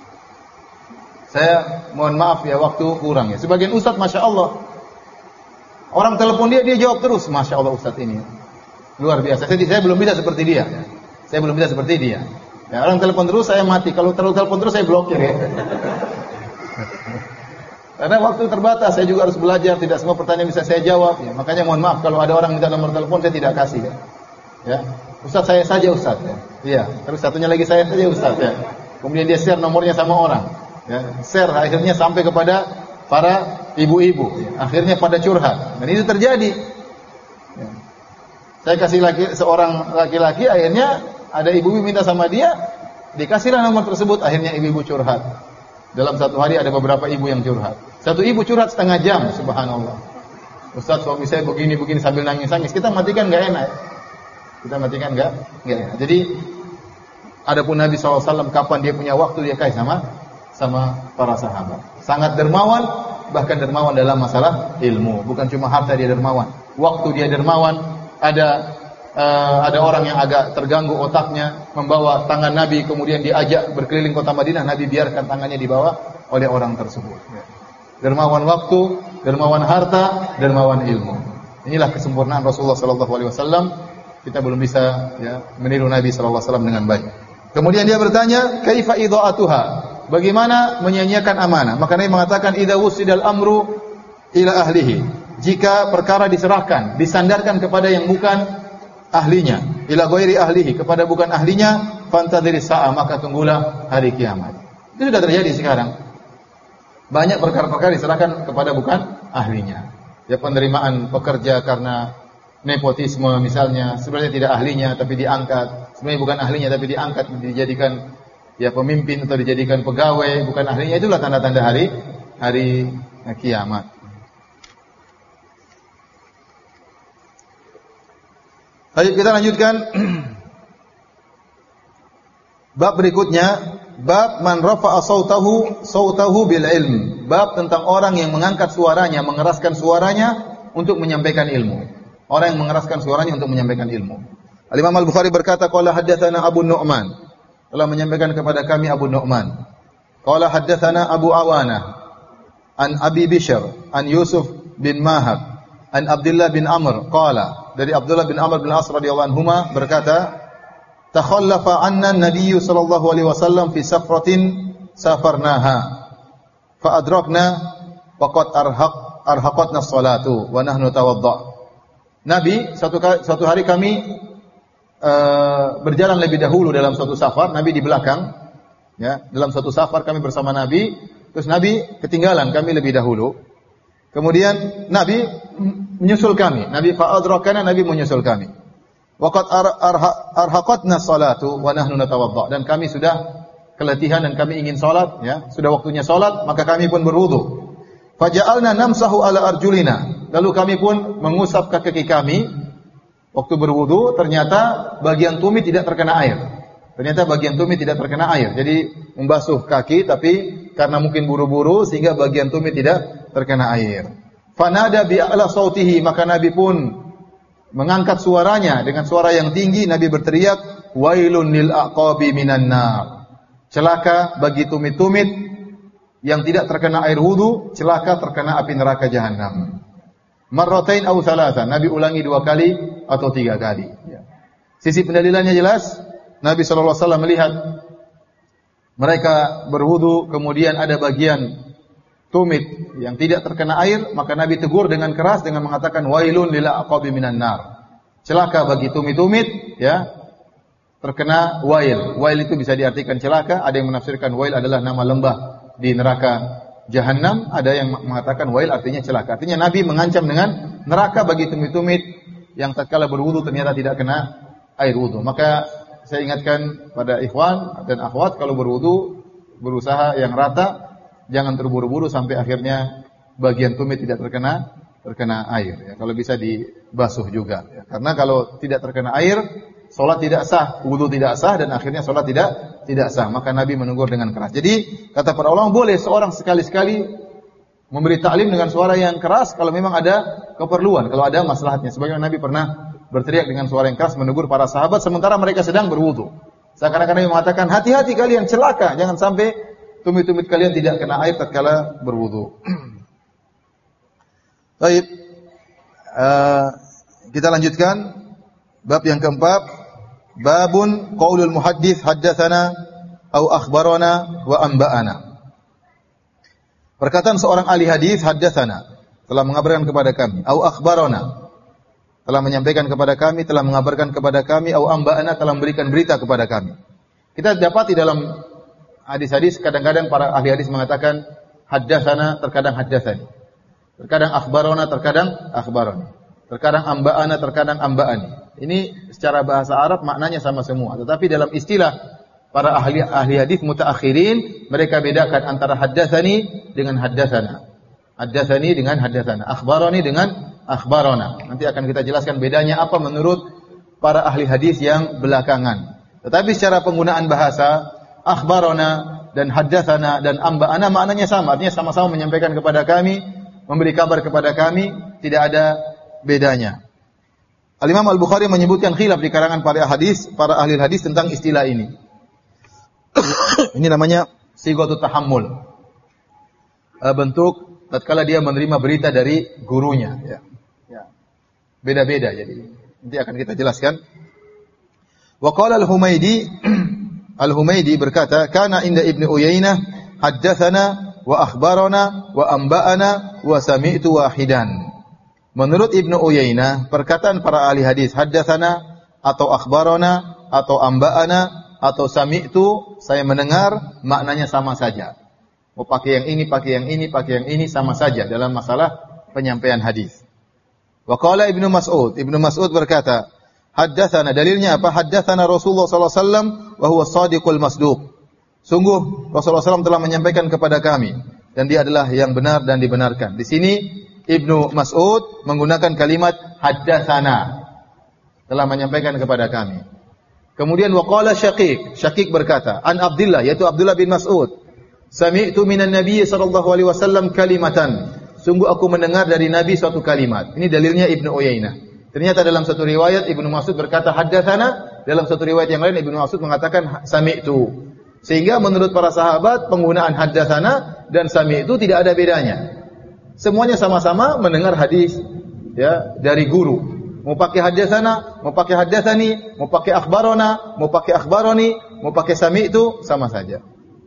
S1: saya mohon maaf ya, waktu kurang ya. Sebagian ustaz masya Allah, orang telepon dia, dia jawab terus, masya Allah ustaz ini luar biasa. Saya, saya belum bisa seperti dia. Ya. Saya belum bisa seperti dia. Ya, orang telepon terus saya mati. Kalau terlalu telepon terus saya blokir ya. Karena waktu terbatas, saya juga harus belajar. Tidak semua pertanyaan bisa saya jawab. Ya. Makanya mohon maaf kalau ada orang minta nomor telepon saya tidak kasih. Ya. Ya. Ustaz saya saja Ustaz. Ya. Iya. Terus satunya lagi saya saja Ustaz. Ya. Kemudian dia share nomornya sama orang. Ya. Share akhirnya sampai kepada para ibu-ibu. Ya. Akhirnya pada curhat. Dan itu terjadi. Ya. Saya kasih laki, seorang laki-laki, akhirnya ada ibu-ibu minta sama dia, dikasihlah nomor tersebut, akhirnya ibu-ibu curhat. Dalam satu hari ada beberapa ibu yang curhat. Satu ibu curhat setengah jam, subhanallah. Ustaz, suami saya begini-begini sambil nangis-nangis. Kita matikan enggak enak. Kita matikan enggak? Enggak enak. Jadi, adapun Nabi shallallahu alaihi wasallam kapan dia punya waktu, dia kasih sama sama para sahabat. Sangat dermawan, bahkan dermawan dalam masalah ilmu. Bukan cuma harta dia dermawan. Waktu dia dermawan. Ada uh, ada orang yang agak terganggu otaknya, membawa tangan Nabi, kemudian diajak berkeliling kota Madinah, Nabi biarkan tangannya dibawa oleh orang tersebut. Ya. Dermawan waktu, dermawan harta, dermawan ilmu. Inilah kesempurnaan Rasulullah sallallahu alaihi wasallam. Kita belum bisa ya, meniru Nabi sallallahu alaihi wasallam dengan baik. Kemudian dia bertanya, kaifa idha'atuha? Bagaimana menyia-nyiakan amanah? Maka Nabi mengatakan, idza wusidal amru ila ahlihi. Jika perkara diserahkan, disandarkan kepada yang bukan ahlinya, ila ghairi ahlihi, kepada bukan ahlinya, fantadhiris sa'a, maka tunggulah hari kiamat. Itu sudah terjadi sekarang. Banyak perkara-perkara diserahkan kepada bukan ahlinya. Ya, penerimaan pekerja karena nepotisme misalnya, sebenarnya tidak ahlinya tapi diangkat. Sebenarnya bukan ahlinya tapi diangkat, dijadikan ya pemimpin atau dijadikan pegawai, bukan ahlinya. Itulah tanda-tanda hari hari kiamat. Baik, kita lanjutkan. Bab berikutnya, bab man rafa'a sautahu sautahu bil ilm. Bab tentang orang yang mengangkat suaranya, mengeraskan suaranya untuk menyampaikan ilmu. Orang yang mengeraskan suaranya untuk menyampaikan ilmu. Al-Imam Al-Bukhari berkata, qala haddatsana Abu Nu'man. Telah menyampaikan kepada kami Abu Nu'man. Qala haddatsana Abu Awanah an Abi Bishr an Yusuf bin Mahab an Abdullah bin Amr qala, dari Abdullah bin Amr bin As radhiyallahu anhuma berkata, takhallafa anna an-nabiy sallallahu alaihi wasallam fi safratin safarnaha fa adrakna wa qad arhaq arhaqatna as-salatu wa nahnu tawadda. Nabi suatu suatu hari kami uh, berjalan lebih dahulu dalam suatu safar, Nabi di belakang ya, dalam suatu safar kami bersama Nabi, terus Nabi ketinggalan, kami lebih dahulu. Kemudian Nabi menyusul kami. Nabi fa'adrakana, Nabi menyusul kami. Waqad arhaqatna salatu wa nahnu natawadda. Dan kami sudah keletihan dan kami ingin salat ya, sudah waktunya salat, maka kami pun berwudu. Faja'alna namsahu ala arjulina. Lalu kami pun mengusap kaki kami waktu berwudu, ternyata bagian tumit tidak terkena air. Ternyata bagian tumit tidak terkena air. Jadi membasuh kaki tapi karena mungkin buru-buru sehingga bagian tumit tidak terkena air. Fanada bi a'la sautihi, maka Nabi pun mengangkat suaranya dengan suara yang tinggi. Nabi berteriak, wailun lil aqabi minan nar. Celaka bagi tumit-tumit yang tidak terkena air wudu, celaka terkena api neraka jahanam. Marratain aw thalathan, Nabi ulangi dua kali atau tiga kali. Sisi pendalilannya jelas. Nabi sallallahu alaihi wasallam melihat mereka berwudu, kemudian ada bagian tumit yang tidak terkena air, maka Nabi tegur dengan keras dengan mengatakan wailun lil aqabi minan nar. celaka bagi tumit-tumit, ya, terkena wail. Wail itu bisa diartikan celaka, ada yang menafsirkan wail adalah nama lembah di neraka Jahannam, ada yang mengatakan wail artinya celaka. Artinya Nabi mengancam dengan neraka bagi tumit-tumit yang tatkala berwudu ternyata tidak kena air wudu. Maka saya ingatkan pada ikhwan dan akhwat, kalau berwudu berusaha yang rata, jangan terburu-buru sampai akhirnya bagian tumit tidak terkena terkena air. Ya, kalau bisa dibasuh juga. Ya, karena kalau tidak terkena air, solat tidak sah, wudu tidak sah, dan akhirnya solat tidak tidak sah. Maka Nabi menegur dengan keras. Jadi kata para ulama, boleh seorang sekali-sekali memberi taklim dengan suara yang keras kalau memang ada keperluan, kalau ada maslahatnya. Sebagaimana Nabi pernah berteriak dengan suara yang keras menegur para sahabat sementara mereka sedang berwudu. Seakan-akan Nabi mengatakan, hati-hati kalian, celaka, jangan sampai tumit-tumit kalian tidak kena air tatkala berwudu. Baik, uh, kita lanjutkan bab yang keempat, babun qaulul muhaddits haddatsana au akhbarana wa anba'ana. Perkataan seorang ahli hadis, haddatsana, telah mengabarkan kepada kami, au akhbarana, telah menyampaikan kepada kami, telah mengabarkan kepada kami, au anba'ana, telah memberikan berita kepada kami. Kita dapati dalam hadis-hadis kadang-kadang para ahli hadis mengatakan haddatsana, terkadang haddatsani. Terkadang akhbarona, terkadang akhbaroni. Terkadang amba'ana, terkadang amba'ani. Ini secara bahasa Arab maknanya sama semua. Tetapi dalam istilah para ahli ahli hadis mutaakhirin, mereka bedakan antara haddatsani dengan haddatsana. Haddatsani dengan haddatsana. Akhbaroni dengan akhbarona. Nanti akan kita jelaskan bedanya apa menurut para ahli hadis yang belakangan. Tetapi secara penggunaan bahasa, akhbarona dan haddatsana dan amba'ana maknanya sama. Artinya sama-sama menyampaikan kepada kami, memberi kabar kepada kami, tidak ada bedanya. Al-Imam Al-Bukhari menyebutkan khilaf di kalangan para hadis, para ahli hadis tentang istilah ini. Ini namanya sighatut tahammul. Bentuk tatkala dia menerima berita dari gurunya, ya. Ya. Beda-beda jadi. Nanti akan kita jelaskan. Wa qala Al-Humaydi, Al-Humaydi berkata, kana inda Ibnu Uyainah haddatsana wa akhbarana wa anba'ana wa sami'tu wahidan. Menurut Ibnu Uyainah, perkataan para ahli hadis haddatsana atau akhbarana atau anba'ana atau sami'tu, saya mendengar, maknanya sama saja. Mau pakai yang ini, pakai yang ini, pakai yang ini, sama saja dalam masalah penyampaian hadis. Wa qala Ibnu Mas'ud, Ibnu Mas'ud berkata, haddatsana, dalilnya apa? Haddatsana Rasulullah sallallahu alaihi wasallam wa huwa shadiqul masduq. Sungguh Rasulullah sallallahu alaihi wasallam telah menyampaikan kepada kami dan dia adalah yang benar dan dibenarkan. Di sini Ibnu Mas'ud menggunakan kalimat haddatsana, telah menyampaikan kepada kami. Kemudian waqala Syaqiq, Syaqiq berkata, an Abdullah, yaitu Abdullah bin Mas'ud, sami'tu minan Nabi sallallahu alaihi wasallam kalimatan. Sungguh aku mendengar dari Nabi suatu kalimat. Ini dalilnya Ibnu Uyainah. Ternyata dalam satu riwayat Ibnu Mas'ud berkata haddatsana, dalam satu riwayat yang lain Ibnu Mas'ud mengatakan sami'tu. Sehingga menurut para sahabat penggunaan haddatsana dan sami'tu tidak ada bedanya. Semuanya sama-sama mendengar hadis, ya, dari guru. Mau pakai haddatsana, mau pakai haddatsani, mau pakai akhbarona, mau pakai akhbaroni, mau pakai sami'tu, sama saja.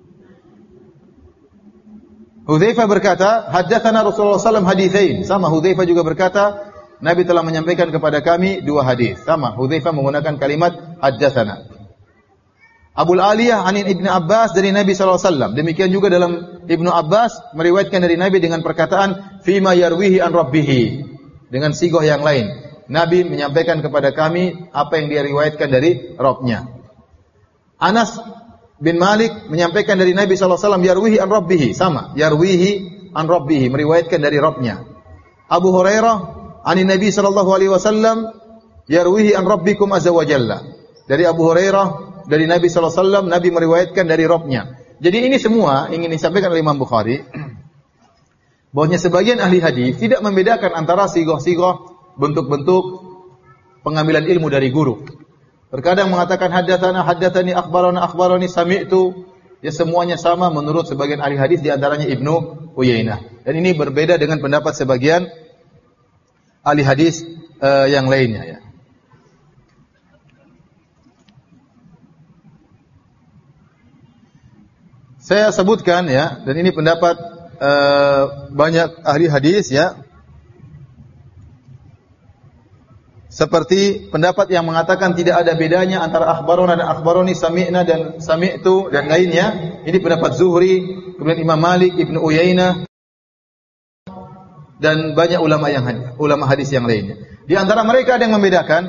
S1: Hudzaifah berkata, haddatsana Rasulullah sallallahu alaihi wasallam haditsain. Sama, Hudzaifah juga berkata, Nabi telah menyampaikan kepada kami dua hadis. Sama, Hudzaifah menggunakan kalimat haddatsana. Abu Aliyah anin Ibnu Abbas dari Nabi sallallahu alaihi wasallam. Demikian juga dalam Ibnu Abbas meriwayatkan dari Nabi dengan perkataan fima yarwihi an rabbih, dengan sighah yang lain. Nabi menyampaikan kepada kami apa yang dia riwayatkan dari Rabb-Nya. Anas bin Malik menyampaikan dari Nabi sallallahu alaihi wasallam yarwihi an rabbih, sama, yarwihi an rabbih, meriwayatkan dari Rabb-Nya. Abu Hurairah anin Nabi sallallahu alaihi wasallam yarwihi an rabbikum azza wa jalla. Dari Abu Hurairah, dari Nabi sallallahu alaihi wasallam, Nabi meriwayatkan dari Rabb-Nya. Jadi ini semua ingin disampaikan oleh Imam Bukhari bahwasanya sebagian ahli hadis tidak membedakan antara sighah-sighah, bentuk-bentuk pengambilan ilmu dari guru. Terkadang mengatakan haddatsana, haddatsani, akhbarana, akhbarani, sami'tu. Ya semuanya sama menurut sebagian ahli hadis, di antaranya Ibnu Uyainah. Dan ini berbeda dengan pendapat sebagian ahli hadis uh, yang lainnya, ya. Saya sebutkan, ya, dan ini pendapat uh, banyak ahli hadis, ya. Seperti pendapat yang mengatakan tidak ada bedanya antara akhbarona dan akhbaroni, sami'na dan sami'tu dan lainnya. Ini pendapat Zuhri, kemudian Imam Malik, Ibnu Uyainah dan banyak ulama yang hadis, ulama hadis yang lainnya. Di antara mereka ada yang membedakan,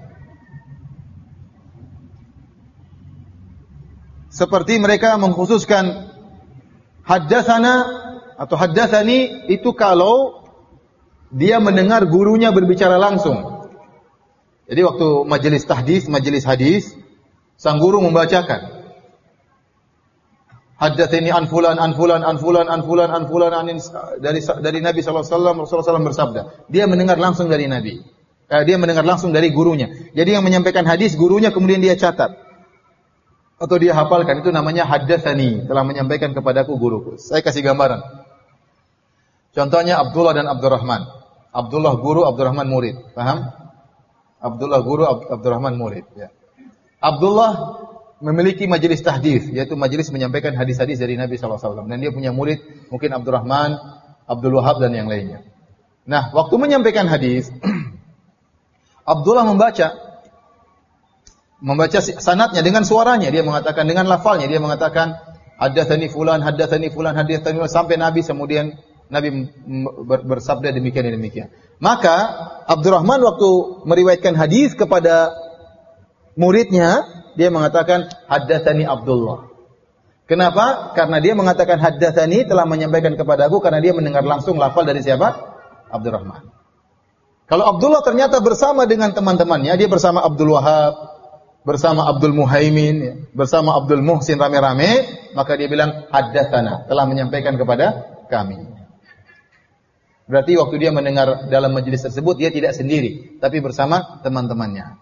S1: seperti mereka mengkhususkan haddatsana atau haddatsani itu kalau dia mendengar gurunya berbicara langsung. Jadi waktu majelis tahdits, majelis hadis, sang guru membacakan. Haddatsani an fulan an fulan an fulan an fulan an fulan an dari dari Nabi sallallahu alaihi wasallam, Rasulullah sallallahu alaihi wasallam bersabda. Dia mendengar langsung dari Nabi. Eh, dia mendengar langsung dari gurunya. Jadi yang menyampaikan hadis gurunya kemudian dia catat atau dia hafalkan, itu namanya haddatsani, telah menyampaikan kepadaku guruku. Saya kasih gambaran. Contohnya Abdullah dan Abdurrahman. Abdullah guru, Abdurrahman murid. Paham? Abdullah guru, Abdurrahman murid. Ya. Abdullah memiliki majelis tahdits, yaitu majelis menyampaikan hadis-hadis dari Nabi sallallahu alaihi wasallam. Dan dia punya murid, mungkin Abdurrahman, Abdul Wahab dan yang lainnya. Nah, waktu menyampaikan hadis, Abdullah membaca, membaca sanadnya dengan suaranya. Dia mengatakan dengan lafalnya, dia mengatakan haddatsani fulan, haddatsani fulan, haddatsani sampai Nabi, kemudian Nabi bersabda demikian dan demikian. Maka Abdurrahman waktu meriwayatkan hadis kepada muridnya, dia mengatakan haddatsani Abdullah. Kenapa? Karena dia mengatakan haddatsani, telah menyampaikan kepadaku, karena dia mendengar langsung lafal dari siapa? Abdurrahman. Kalau Abdullah ternyata bersama dengan teman-temannya, dia bersama Abdul Wahab, bersama Abdul Muhaimin, bersama Abdul Muhsin rame-rame, maka dia bilang haddatsana, telah menyampaikan kepada kami. Berarti waktu dia mendengar dalam majelis tersebut, dia tidak sendiri, tapi bersama teman-temannya.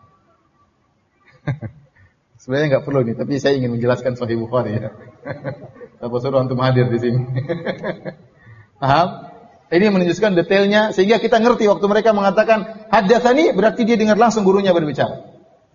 S1: Sebenarnya enggak perlu nih, tapi saya ingin menjelaskan Sahih Bukhari ya. Apa suruh antum hadir di sini. Paham? Ini menunjukkan detailnya sehingga kita ngerti waktu mereka mengatakan haddatsani, berarti dia dengar langsung gurunya berbicara.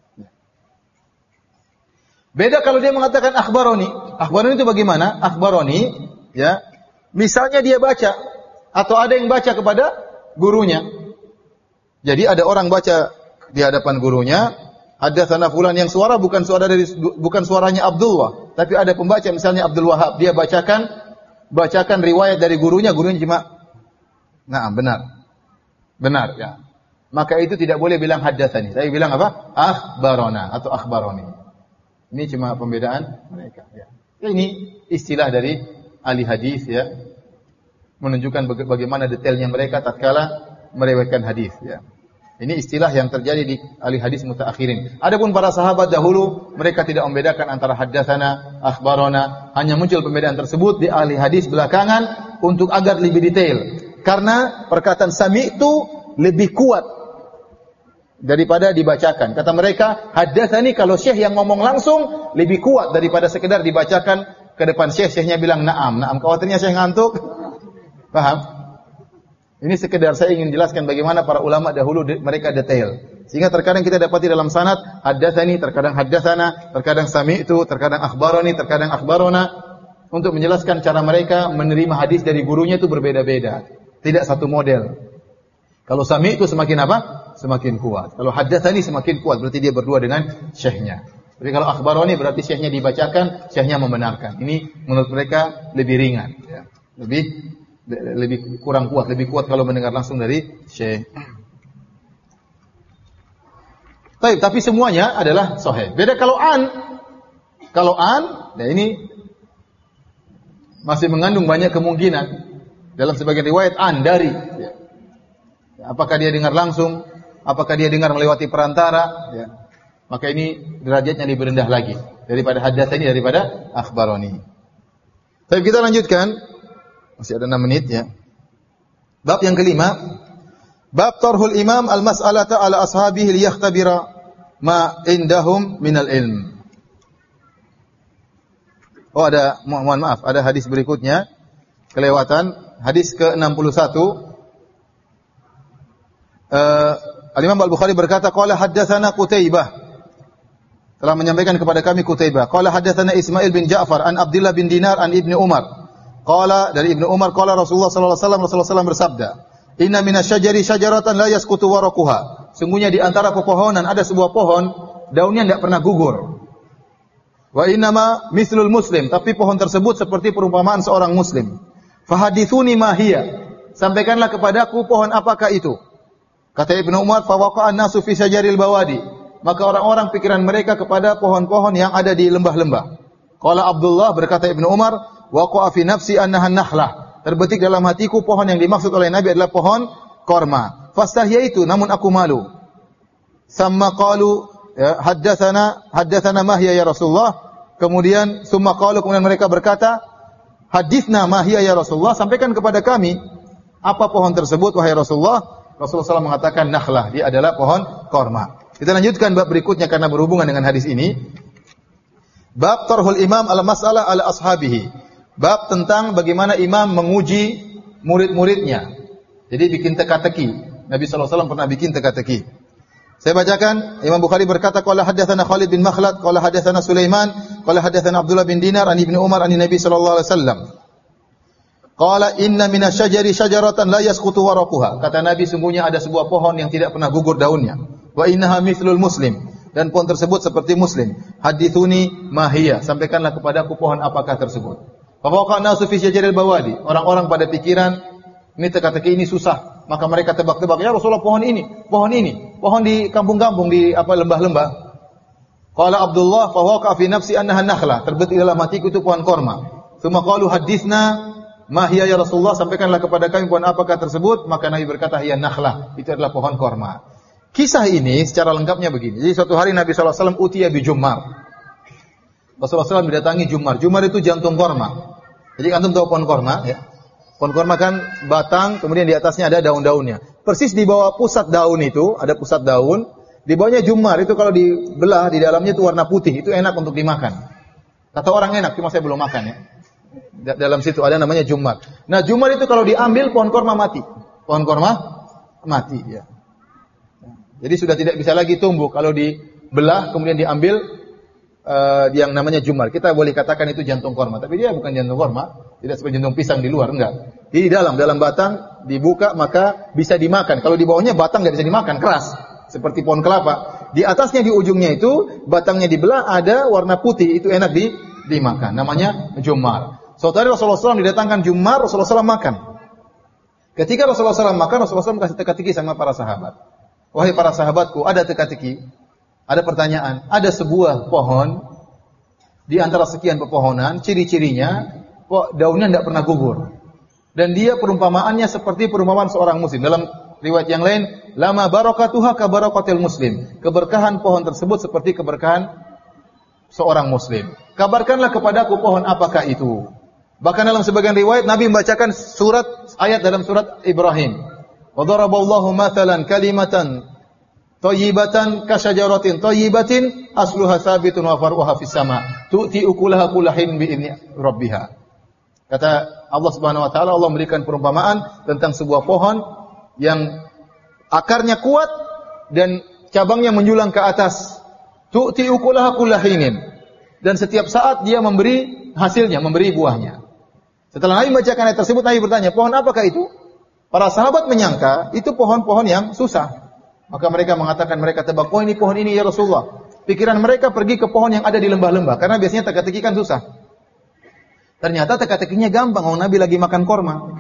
S1: Beda kalau dia mengatakan akhbaroni. Akhbaroni itu bagaimana? Akhbaroni, ya. Misalnya dia baca atau ada yang baca kepada gurunya. Jadi ada orang baca di hadapan gurunya, haddatsana fulan, yang suara bukan suara dari bukan suaranya Abdullah, tapi ada pembaca misalnya Abdul Wahab, dia bacakan bacakan riwayat dari gurunya, gurunya cuma na'am, benar. Benar, ya. Maka itu tidak boleh bilang haddatsani. Tapi bilang apa? Akhbarona atau akhbaroni. Ini cuma pembedaan mereka, ya. Ini istilah dari ahli hadis, ya. Menunjukkan bagaimana detailnya mereka tatkala meriwayatkan hadis, ya. Ini istilah yang terjadi di ahli hadis mutaakhirin. Adapun para sahabat dahulu, mereka tidak membedakan antara haddatsana, akhbarona, hanya muncul pembedaan tersebut di ahli hadis belakangan untuk agar lebih detail. Karena perkataan sami itu lebih kuat daripada dibacakan. Kata mereka, haddatsani, kalau syekh yang ngomong langsung lebih kuat daripada sekedar dibacakan ke depan syekh, syekhnya bilang na'am, na'am, khawatirnya syekh ngantuk. Paham? Ini sekedar saya ingin jelaskan bagaimana para ulama dahulu de, mereka detail. Sehingga terkadang kita dapati dalam sanad haddatsani, terkadang haddatsana, terkadang sami'tu, terkadang akhbaroni, terkadang akhbarona, untuk menjelaskan cara mereka menerima hadis dari gurunya itu berbeda-beda. Tidak satu model. Kalau sami'tu semakin apa? Semakin kuat. Kalau haddatsani semakin kuat, berarti dia berdua dengan syekhnya. Tapi kalau akhbaroni berarti syekhnya dibacakan, syekhnya membenarkan. Ini menurut mereka lebih ringan, ya. Lebih lebih kurang kuat, lebih kuat kalau mendengar langsung dari syekh. Baik, tapi semuanya adalah sahih. Beda kalau an. Kalau an, nah ini masih mengandung banyak kemungkinan. Dalam sebagian riwayat an dari, ya. Apakah dia dengar langsung, apakah dia dengar melewati perantara, ya. Maka ini derajatnya lebih rendah lagi daripada haddatsani, daripada akhbaroni. Baik, kita lanjutkan. Masih ada enam menit, ya. Bab yang kelima, bab tarhul imam al-mas'alata ala ashabihi liyakhtabira ma indahum minal ilm. Oh, ada, mohon maaf, ada hadis berikutnya kelewatan, hadis ke enam puluh satu. Uh, Al-Imam Al-Bukhari berkata, qala haddatsana Qutaibah, telah menyampaikan kepada kami Qutaibah. Qala haddatsana Ismail bin Ja'far an Abdullah bin Dinar an Ibnu Umar. Qala, dari Ibnu Umar, qala Rasulullah sallallahu alaihi wasallam, Rasulullah sallallahu alaihi wasallam bersabda, "Inna minasyajari syajaratan la yasqutu waraquha." sungguhnya di antara pepohonan ada sebuah pohon, daunnya tidak pernah gugur. Wa innama mislul muslim, tapi pohon tersebut seperti perumpamaan seorang muslim. Fahadithuni ma hiya, sampaikanlah kepadaku pohon apakah itu. Kata Ibnu Umar, fawaqa'an nasu fi syajaril bawadi, maka orang-orang pikiran mereka kepada pohon-pohon yang ada di lembah-lembah. Qala Abdullah, berkata Ibnu Umar, waqa'a fi nafsi annaha nakhlah, terbetik dalam hatiku pohon yang dimaksud oleh Nabi adalah pohon korma. Fastahyaitu, namun aku malu. Samma qalu ya, haddatsana haddatsana ma hiya ya Rasulullah. Kemudian summa qalu, kemudian mereka berkata, haditsna ma hiya ya Rasulullah, sampaikan kepada kami apa pohon tersebut wahai Rasulullah. Rasulullah shallallahu alaihi wasallam mengatakan nakhlah, dia adalah pohon korma. Kita lanjutkan bab berikutnya karena berhubungan dengan hadis ini. Bab tarhul imam ala mas'alah ala ashabihi. Bab tentang bagaimana imam menguji murid-muridnya. Jadi bikin teka-teki. Nabi sallallahu alaihi wasallam pernah bikin teka-teki. Saya bacakan, Imam Bukhari berkata, qala haddatsana Khalid bin Makhlad, qala haddatsana Sulaiman, qala haddatsana Abdullah bin Dinar an Ibnu Umar an Nabi sallallahu alaihi wasallam. Qala inna minasyajari syajaratan la yasqutu waraquha. Kata Nabi, sungguhnya ada sebuah pohon yang tidak pernah gugur daunnya. Wa innaha mithlul muslim, dan pohon tersebut seperti muslim. Hadithuni ma hiya, sampaikanlah kepadaku pohon apakah tersebut. Fa waqa nasu fi syajaril bawadi. Orang-orang pada pikiran ini teka-teki ini susah, maka mereka tebak-tebak, ya Rasulullah pohon ini, pohon ini, pohon di kampung-kampung di apa lembah-lembah. Qala Abdullah fa waqa fi nafsi annaha nakhlah, terbetik dalam hatiku itu pohon korma. Tsumma qalu haditsna ma hiya ya Rasulullah, sampaikanlah kepada kami pohon apakah tersebut, maka Nabi berkata hiya nakhlah, itu adalah pohon korma. Kisah ini secara lengkapnya begini. Jadi suatu hari Nabi sallallahu alaihi wasallam utiya bi jummar. Rasulullah sallallahu alaihi wasallam didatangi jummar. Jummar itu jantung korma. Jadi antum tahu pohon korma ya? Pohon korma kan batang, kemudian di atasnya ada daun-daunnya. Persis di bawah pusat daun itu, ada pusat daun, di bawahnya jummar, itu kalau dibelah di dalamnya itu warna putih, itu enak untuk dimakan. Kata orang enak, cuma saya belum makan ya. Dalam situ ada namanya jummar. Nah, jummar itu kalau diambil pohon korma mati. Pohon korma mati ya. Jadi sudah tidak bisa lagi tumbuh kalau dibelah kemudian diambil uh, yang namanya jummar. Kita boleh katakan itu jantung korma, tapi dia bukan jantung korma, tidak seperti jantung pisang di luar, enggak. Di dalam dalam batang dibuka maka bisa dimakan. Kalau di bawahnya batang enggak bisa dimakan, keras seperti pohon kelapa. Di atasnya di ujungnya itu batangnya dibelah ada warna putih, itu enak di dimakan. Namanya jummar. Suatu hari Rasulullah shallallahu alaihi wasallam didatangkan jummar, Rasulullah shallallahu alaihi wasallam makan. Ketika Rasulullah shallallahu alaihi wasallam makan, Rasulullah shallallahu alaihi wasallam kasih teka-teki sama para sahabat. Wahai para sahabatku, ada teka-teki, ada pertanyaan, ada sebuah pohon di antara sekian pepohonan, ciri-cirinya kok daunnya tidak pernah gugur. Dan dia perumpamaannya seperti perumpamaan seorang muslim. Dalam riwayat yang lain, lama barakatuha ka barakatil muslim. Keberkahan pohon tersebut seperti keberkahan seorang muslim. Kabarkanlah kepadaku pohon apakah itu. Bahkan dalam sebagian riwayat Nabi membacakan surat ayat dalam surat Ibrahim. Wa daraballahu mathalan kalimatan thayyibatan kasyajaratin thayyibatin asluha tsabitun wa far'uha fis sama tu'ti ukulaha kullahin bi idzni rabbiha. Kata Allah Subhanahu wa taala, Allah memberikan perumpamaan tentang sebuah pohon yang akarnya kuat dan cabangnya menjulang ke atas. Tu'ti ukulaha kullahin, dan setiap saat dia memberi hasilnya, memberi buahnya. Setelah Nabi membacakan ayat tersebut, Nabi bertanya, pohon apakah itu? Para sahabat menyangka itu pohon-pohon yang susah. Maka mereka mengatakan, mereka tebak, oh ini pohon ini ya Rasulullah. Pikiran mereka pergi ke pohon yang ada di lembah-lembah, karena biasanya teka-teki kan susah. Ternyata teka-tekinya gampang, oh Nabi lagi makan korma.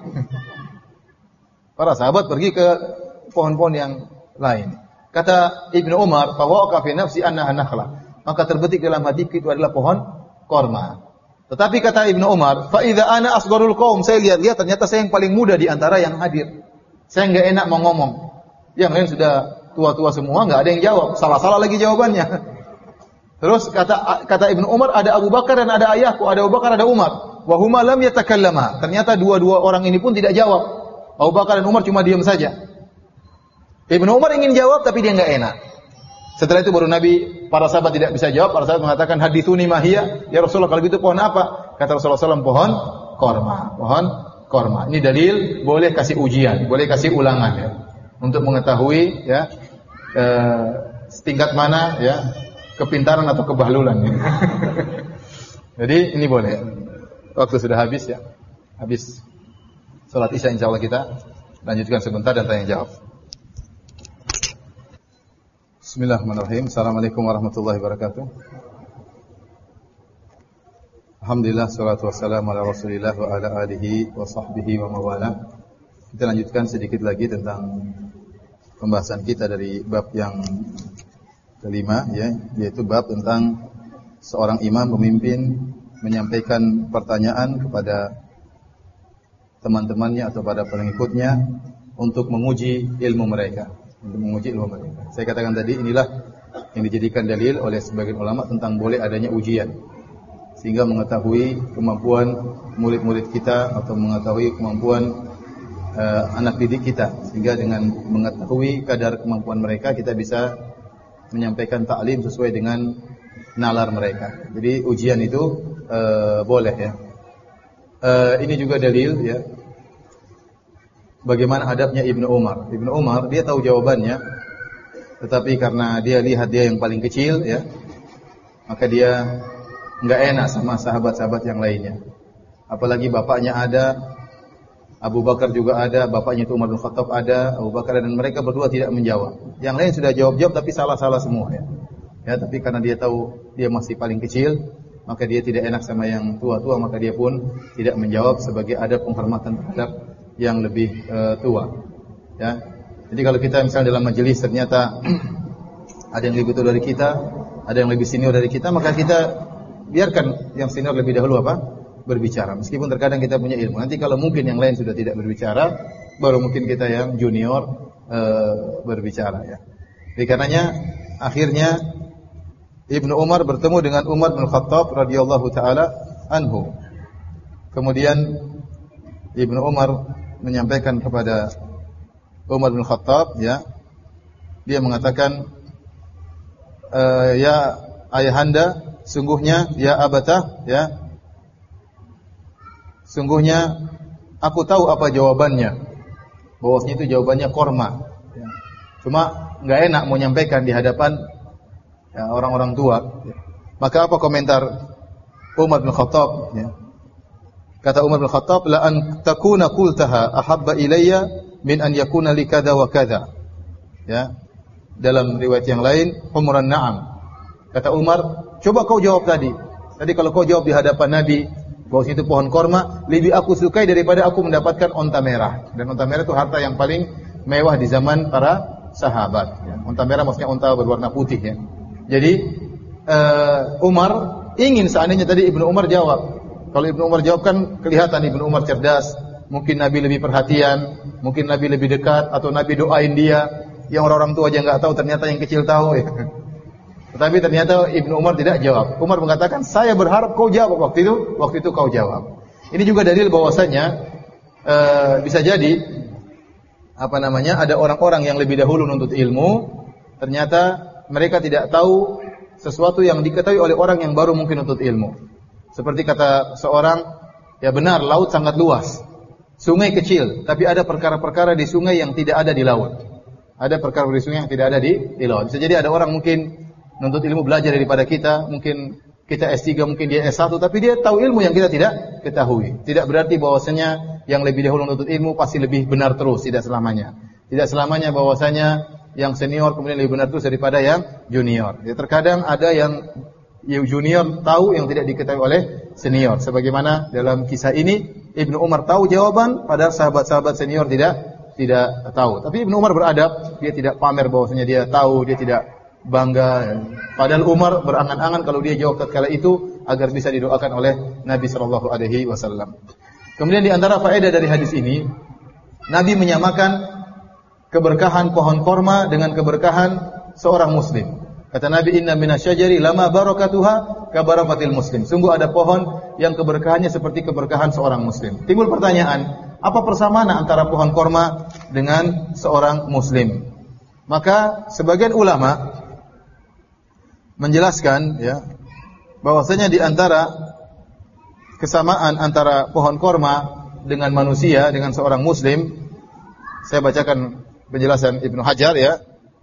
S1: Para sahabat pergi ke pohon-pohon yang lain. Kata Ibnu Umar, fawaqa fi nafsi annaha nakhlah. Maka terbetik dalam hatiku itu adalah pohon korma. Tetapi kata Ibnu Umar, fa idza ana asgharul qaum, saya lihat-lihat ternyata saya yang paling muda di antara yang hadir. Saya enggak enak mau ngomong. Yang lain sudah tua-tua semua, enggak ada yang jawab. Salah-salah lagi jawabannya. Terus kata kata Ibnu Umar, ada Abu Bakar dan ada ayahku, ada Abu Bakar, ada Umar. Wa huma lam yatakallama. Ternyata dua-dua orang ini pun tidak jawab. Abu Bakar dan Umar cuma diam saja. Ibnu Umar ingin jawab tapi dia enggak enak. Setelah itu baru Nabi, para sahabat tidak bisa jawab, para sahabat mengatakan haditsuni mahiyya, ya Rasulullah kalau gitu pohon apa? Kata Rasulullah shallallahu alaihi wasallam, pohon korma, pohon korma. Ini dalil boleh kasih ujian, boleh kasih ulangan ya, untuk mengetahui ya eh, setingkat mana ya kepintaran atau kebahlulan. Ya. Jadi ini boleh. Waktu sudah habis ya, habis salat isya insyaallah kita lanjutkan sebentar dan tanya jawab. Bismillahirrahmanirrahim. Assalamualaikum warahmatullahi wabarakatuh. Alhamdulillah, salatu wassalamu ala Rasulillah wa ala alihi wa sahbihi wa mawala. Kita lanjutkan sedikit lagi tentang pembahasan kita dari bab yang kelima, ya, yaitu bab tentang seorang imam pemimpin menyampaikan pertanyaan kepada teman-temannya atau pada pengikutnya untuk menguji ilmu mereka. Untuk menguji ilmu mereka. Saya katakan tadi, inilah yang dijadikan dalil oleh sebagian ulama tentang boleh adanya ujian, sehingga mengetahui kemampuan murid-murid kita atau mengetahui kemampuan uh, anak didik kita, sehingga dengan mengetahui kadar kemampuan mereka kita bisa menyampaikan taklim sesuai dengan nalar mereka. Jadi ujian itu uh, boleh, ya. Uh, ini juga dalil, ya, bagaimana adabnya Ibnu Umar. Ibnu Umar dia tahu jawabannya, tetapi karena dia lihat dia yang paling kecil, ya, maka dia enggak enak sama sahabat-sahabat yang lainnya. Apalagi bapaknya ada, Abu Bakar juga ada, bapaknya itu Umar bin Khattab ada, Abu Bakar, dan mereka berdua tidak menjawab. Yang lain sudah jawab-jawab tapi salah-salah semua, ya. Ya, tapi karena dia tahu dia masih paling kecil, maka dia tidak enak sama yang tua-tua, maka dia pun tidak menjawab sebagai adab penghormatan terhadap yang lebih uh, tua, ya. Jadi kalau kita misalnya dalam majelis ternyata ada yang lebih tua dari kita, ada yang lebih senior dari kita, maka kita biarkan yang senior lebih dahulu apa? Berbicara. Meskipun terkadang kita punya ilmu. Nanti kalau mungkin yang lain sudah tidak berbicara, baru mungkin kita yang junior uh, berbicara, ya. Jadi karenanya akhirnya Ibnu Umar bertemu dengan Umar bin Khattab radhiyallahu taala anhu. Kemudian Ibnu Umar menyampaikan kepada Umar bin Khattab, ya, dia mengatakan, e, ya ayahanda, sungguhnya ya abatah, ya, sungguhnya aku tahu apa jawabannya, bahwasanya itu jawabannya korma, ya. Cuma nggak enak mau nyampaikan di hadapan, ya, orang-orang tua, ya. Maka apa komentar Umar bin Khattab, ya? Kata Umar bin Khattab, la an takuna qultaha ahabba ilayya min an yakuna li kadza wa kadza. Ya. Dalam riwayat yang lain, umran na'am. Kata Umar, coba kau jawab tadi. Tadi kalau kau jawab di hadapan Nabi bahwa itu pohon korma, lebih aku sukai daripada aku mendapatkan onta merah. Dan onta merah itu harta yang paling mewah di zaman para sahabat, ya. Onta merah maksudnya onta berwarna putih, ya. Jadi uh, Umar ingin seandainya tadi Ibnu Umar jawab. Kalau Ibnu Umar jawab kan kelihatan Ibnu Umar cerdas, mungkin Nabi lebih perhatian, mungkin Nabi lebih dekat, atau Nabi doain dia, yang orang-orang tua aja enggak tahu, ternyata yang kecil tahu, ya. Tetapi ternyata Ibnu Umar tidak jawab. Umar mengatakan, saya berharap kau jawab waktu itu, waktu itu kau jawab. Ini juga dalil bahwasanya e, bisa jadi apa namanya, ada orang-orang yang lebih dahulu menuntut ilmu, ternyata mereka tidak tahu sesuatu yang diketahui oleh orang yang baru mungkin menuntut ilmu. Seperti kata seorang, ya benar, laut sangat luas, sungai kecil, tapi ada perkara-perkara di sungai yang tidak ada di laut. Ada perkara di sungai yang tidak ada di, di laut. Bisa jadi ada orang mungkin menuntut ilmu belajar daripada kita, mungkin kita S tiga, mungkin dia S satu, tapi dia tahu ilmu yang kita tidak ketahui. Tidak berarti bahwasanya yang lebih dahulu menuntut ilmu pasti lebih benar terus, tidak selamanya. Tidak selamanya bahwasanya yang senior kemudian lebih benar terus daripada yang junior. Ya, terkadang ada yang junior tahu yang tidak diketahui oleh senior. Sebagaimana dalam kisah ini, Ibnu Umar tahu jawaban, padahal sahabat-sahabat senior tidak tidak tahu. Tapi Ibnu Umar beradab, dia tidak pamer bahwasanya dia tahu, dia tidak bangga. Padahal Umar berangan-angan kalau dia jawab tatkala itu agar bisa didoakan oleh Nabi sallallahu alaihi wasallam. Kemudian di antara faedah dari hadis ini, Nabi menyamakan keberkahan pohon korma dengan keberkahan seorang muslim. Kata Nabi, inna minasyajari lama barakatuha ka barakatil muslim. Sungguh ada pohon yang keberkahannya seperti keberkahan seorang muslim. Timbul pertanyaan, apa persamaan antara pohon korma dengan seorang muslim? Maka sebagian ulama menjelaskan, ya, bahwasanya di antara kesamaan antara pohon korma dengan manusia, dengan seorang muslim, saya bacakan penjelasan Ibnu Hajar, ya.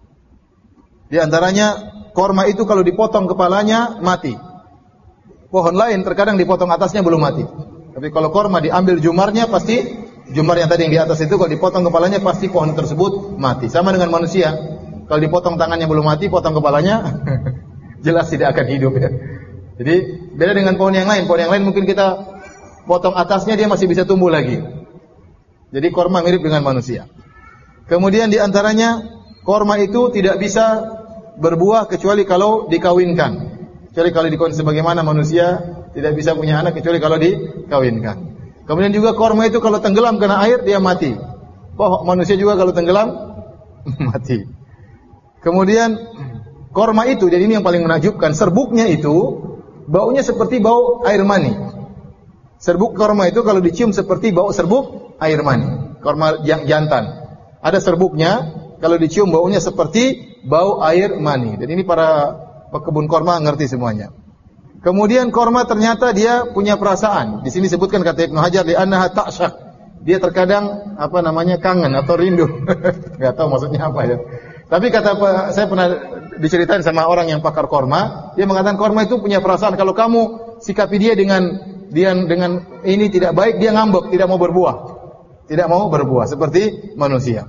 S1: Di antaranya, korma itu kalau dipotong kepalanya mati. Pohon lain terkadang dipotong atasnya belum mati. Tapi kalau korma diambil jumarnya, pasti jumar yang tadi yang di atas itu kalau dipotong kepalanya pasti pohon tersebut mati. Sama dengan manusia. Kalau dipotong tangannya belum mati, potong kepalanya jelas tidak akan hidup ya. Jadi beda dengan pohon yang lain. Pohon yang lain mungkin kita potong atasnya dia masih bisa tumbuh lagi. Jadi korma mirip dengan manusia. Kemudian di antaranya korma itu tidak bisa berbuah kecuali kalau dikawinkan. Kecuali kalau dikawinkan sebagaimana manusia tidak bisa punya anak kecuali kalau dikawinkan. Kemudian juga korma itu kalau tenggelam kena air dia mati. Oh, manusia juga kalau tenggelam mati. Kemudian korma itu, jadi ini yang paling menakjubkan, serbuknya itu baunya seperti bau air mani. Serbuk korma itu kalau dicium seperti bau serbuk air mani. Korma jantan. Ada serbuknya, kalau dicium baunya seperti bau air mani. Dan ini para pekebun korma ngerti semuanya. Kemudian korma ternyata dia punya perasaan. Di sini sebutkan kata Ibnu Hajar di annaha ta'shaq. Dia terkadang apa namanya kangen atau rindu. Enggak tahu maksudnya apa ya. Tapi kata saya pernah diceritain sama orang yang pakar korma, dia mengatakan korma itu punya perasaan. Kalau kamu sikapi dia dengan dia dengan ini tidak baik, dia ngambek, tidak mau berbuah. Tidak mau berbuah seperti manusia.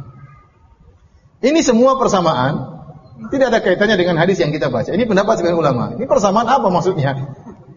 S1: Ini semua persamaan tidak ada kaitannya dengan hadis yang kita baca. Ini pendapat sebagian ulama. Ini persamaan apa maksudnya?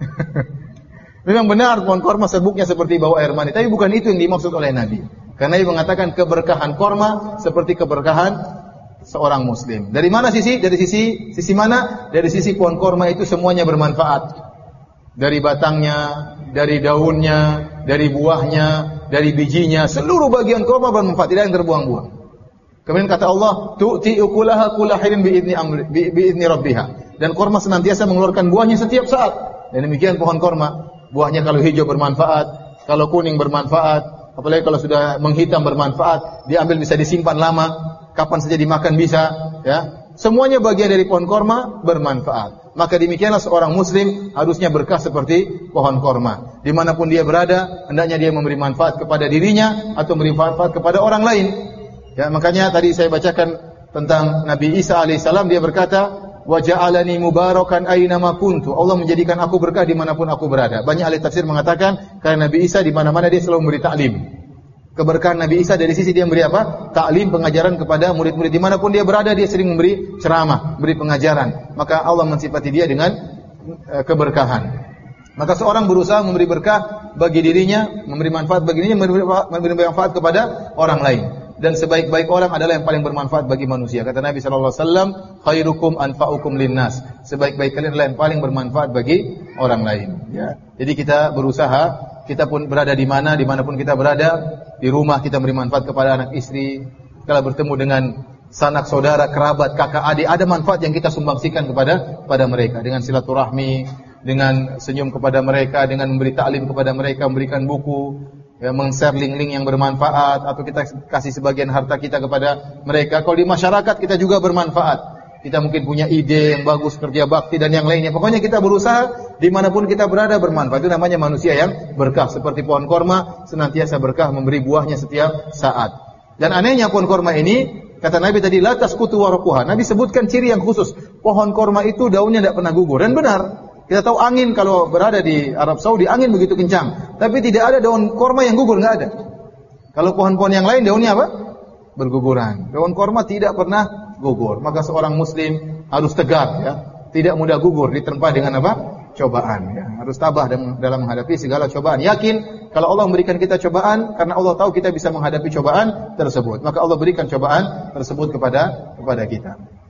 S1: Memang benar pohon korma serbuknya seperti bau air mani, tapi bukan itu yang dimaksud oleh Nabi. Karena dia mengatakan keberkahan korma seperti keberkahan seorang muslim. Dari mana sisi? Dari sisi sisi mana? Dari sisi pohon korma itu semuanya bermanfaat. Dari batangnya, dari daunnya, dari buahnya, dari bijinya, seluruh bagian korma bermanfaat, tidak yang terbuang-buang. Kemudian kata Allah, tu'ti ukulaha kullahin biidni amri biidni rabbiha. Dan korma senantiasa mengeluarkan buahnya setiap saat. Dan demikian pohon korma, buahnya kalau hijau bermanfaat, kalau kuning bermanfaat, apalagi kalau sudah menghitam bermanfaat, diambil bisa disimpan lama, kapan saja dimakan bisa, ya. Semuanya bagian dari pohon korma bermanfaat. Maka demikianlah seorang muslim harusnya berkah seperti pohon korma. Dimanapun dia berada, hendaknya dia memberi manfaat kepada dirinya atau memberi manfaat kepada orang lain. Ya, makanya tadi saya bacakan tentang Nabi Isa alaihissalam, dia berkata, wa ja'alani mubarakan aina ma kuntu. Allah menjadikan aku berkah dimanapun aku berada. Banyak ahli tafsir mengatakan karena Nabi Isa di mana-mana dia selalu memberi taklim. Keberkahan Nabi Isa dari sisi dia memberi apa? Taklim, pengajaran kepada murid-murid dimanapun dia berada, dia sering memberi ceramah, memberi pengajaran. Maka Allah mensifati dia dengan uh, keberkahan. Maka seorang berusaha memberi berkah bagi dirinya, memberi manfaat bagi dirinya, memberi manfaat kepada orang lain. Dan sebaik-baik orang adalah yang paling bermanfaat bagi manusia. Kata Nabi sallallahu alaihi wasallam, khairukum anfa'ukum linnas. Sebaik-baik kalian adalah yang paling bermanfaat bagi orang lain. Ya. Jadi kita berusaha, kita pun berada di mana, dimanapun kita berada, di rumah kita beri manfaat kepada anak istri, kalau bertemu dengan sanak saudara, kerabat, kakak, adik, ada manfaat yang kita sumbangsikan kepada kepada mereka dengan silaturahmi, dengan senyum kepada mereka, dengan memberi taklim kepada mereka, memberikan buku, ya, meng-share link-link yang bermanfaat, atau kita kasih sebagian harta kita kepada mereka. Kalau di masyarakat kita juga bermanfaat. Kita mungkin punya ide yang bagus, kerja bakti dan yang lainnya. Pokoknya kita berusaha dimanapun kita berada bermanfaat. Itu namanya manusia yang berkah. Seperti pohon korma senantiasa berkah memberi buahnya setiap saat. Dan anehnya pohon korma ini, kata Nabi tadi, la tasqutu waraquha. Nabi sebutkan ciri yang khusus. Pohon korma itu daunnya tidak pernah gugur. Dan benar. Kita tahu angin kalau berada di Arab Saudi, angin begitu kencang. Tapi tidak ada daun korma yang gugur, nggak ada. Kalau pohon-pohon yang lain daunnya apa? Berguguran. Daun korma tidak pernah gugur. Maka seorang muslim harus tegar, ya. Tidak mudah gugur diterpa dengan apa? Cobaan, ya. Harus tabah dalam menghadapi segala cobaan. Yakin kalau Allah memberikan kita cobaan karena Allah tahu kita bisa menghadapi cobaan tersebut. Maka Allah berikan cobaan tersebut kepada kepada kita.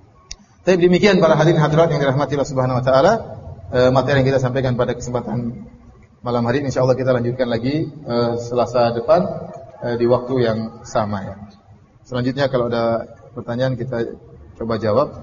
S1: Tapi demikian para hadirin hadirat yang dirahmati Allah Subhanahu wa taala. Uh, materi yang kita sampaikan pada kesempatan malam hari ini, insyaallah kita lanjutkan lagi uh, Selasa depan uh, di waktu yang sama, ya. Selanjutnya kalau ada pertanyaan kita coba jawab.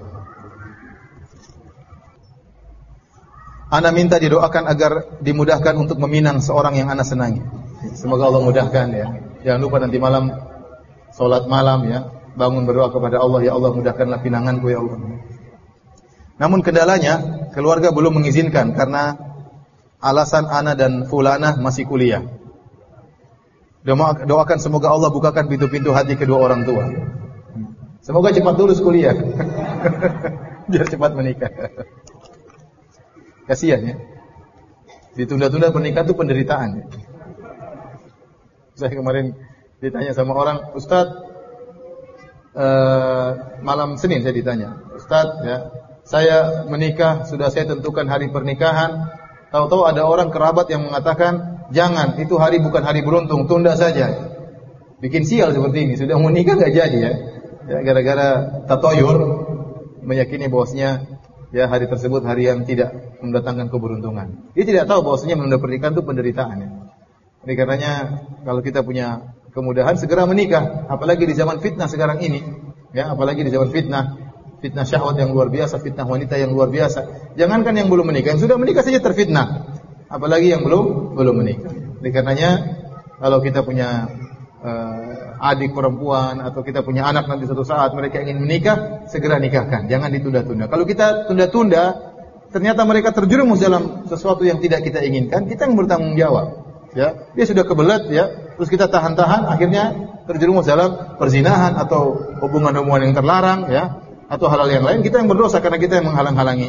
S1: Ana minta didoakan agar dimudahkan untuk meminang seorang yang ana senangi. Semoga Allah mudahkan, ya. Jangan lupa nanti malam salat malam, ya, bangun berdoa kepada Allah, ya Allah mudahkanlah pinanganku, ya Allah. Namun kendalanya, keluarga belum mengizinkan karena alasan ana dan fulana masih kuliah. Doakan semoga Allah bukakan pintu-pintu hati kedua orang tua. Semoga cepat lulus kuliah. Biar cepat menikah. Kasihan, ya. Ditunda-tunda pernikahan itu penderitaan, ya. Saya kemarin ditanya sama orang, Ustaz, Uh, malam Senin saya ditanya, Ustaz, ya, saya menikah, sudah saya tentukan hari pernikahan, tahu-tahu ada orang kerabat yang mengatakan, jangan, itu hari bukan hari beruntung, tunda saja. Bikin sial seperti ini, sudah mau nikah nggak jadi ya, ya gara-gara tatoyur, meyakini bahwasanya ya hari tersebut hari yang tidak mendatangkan keberuntungan. Dia tidak tahu bahwasanya menunda pernikahan itu penderitaan. Ya. Oleh karenanya kalau kita punya kemudahan segera menikah, apalagi di zaman fitnah sekarang ini, ya, apalagi di zaman fitnah, fitnah syahwat yang luar biasa, fitnah wanita yang luar biasa. Jangankan yang belum menikah, yang sudah menikah saja terfitnah, apalagi yang belum belum menikah. Oleh karenanya kalau kita punya uh, adik perempuan atau kita punya anak nanti suatu saat mereka ingin menikah, segera nikahkan, jangan ditunda-tunda. Kalau kita tunda-tunda, ternyata mereka terjerumus dalam sesuatu yang tidak kita inginkan, kita yang bertanggung jawab. Ya, dia sudah kebelet ya, terus kita tahan-tahan, akhirnya terjerumus dalam perzinahan atau hubungan-hubungan yang terlarang ya, atau hal-hal yang lain, kita yang berdosa karena kita yang menghalang-halangi.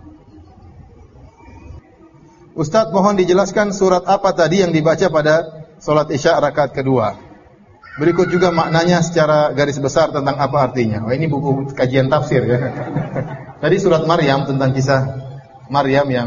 S1: Ustaz, mohon dijelaskan surat apa tadi yang dibaca pada salat Isya rakaat kedua. Berikut juga maknanya secara garis besar tentang apa artinya. Oh, ini buku kajian tafsir ya. Tadi surat Maryam tentang kisah Maryam yang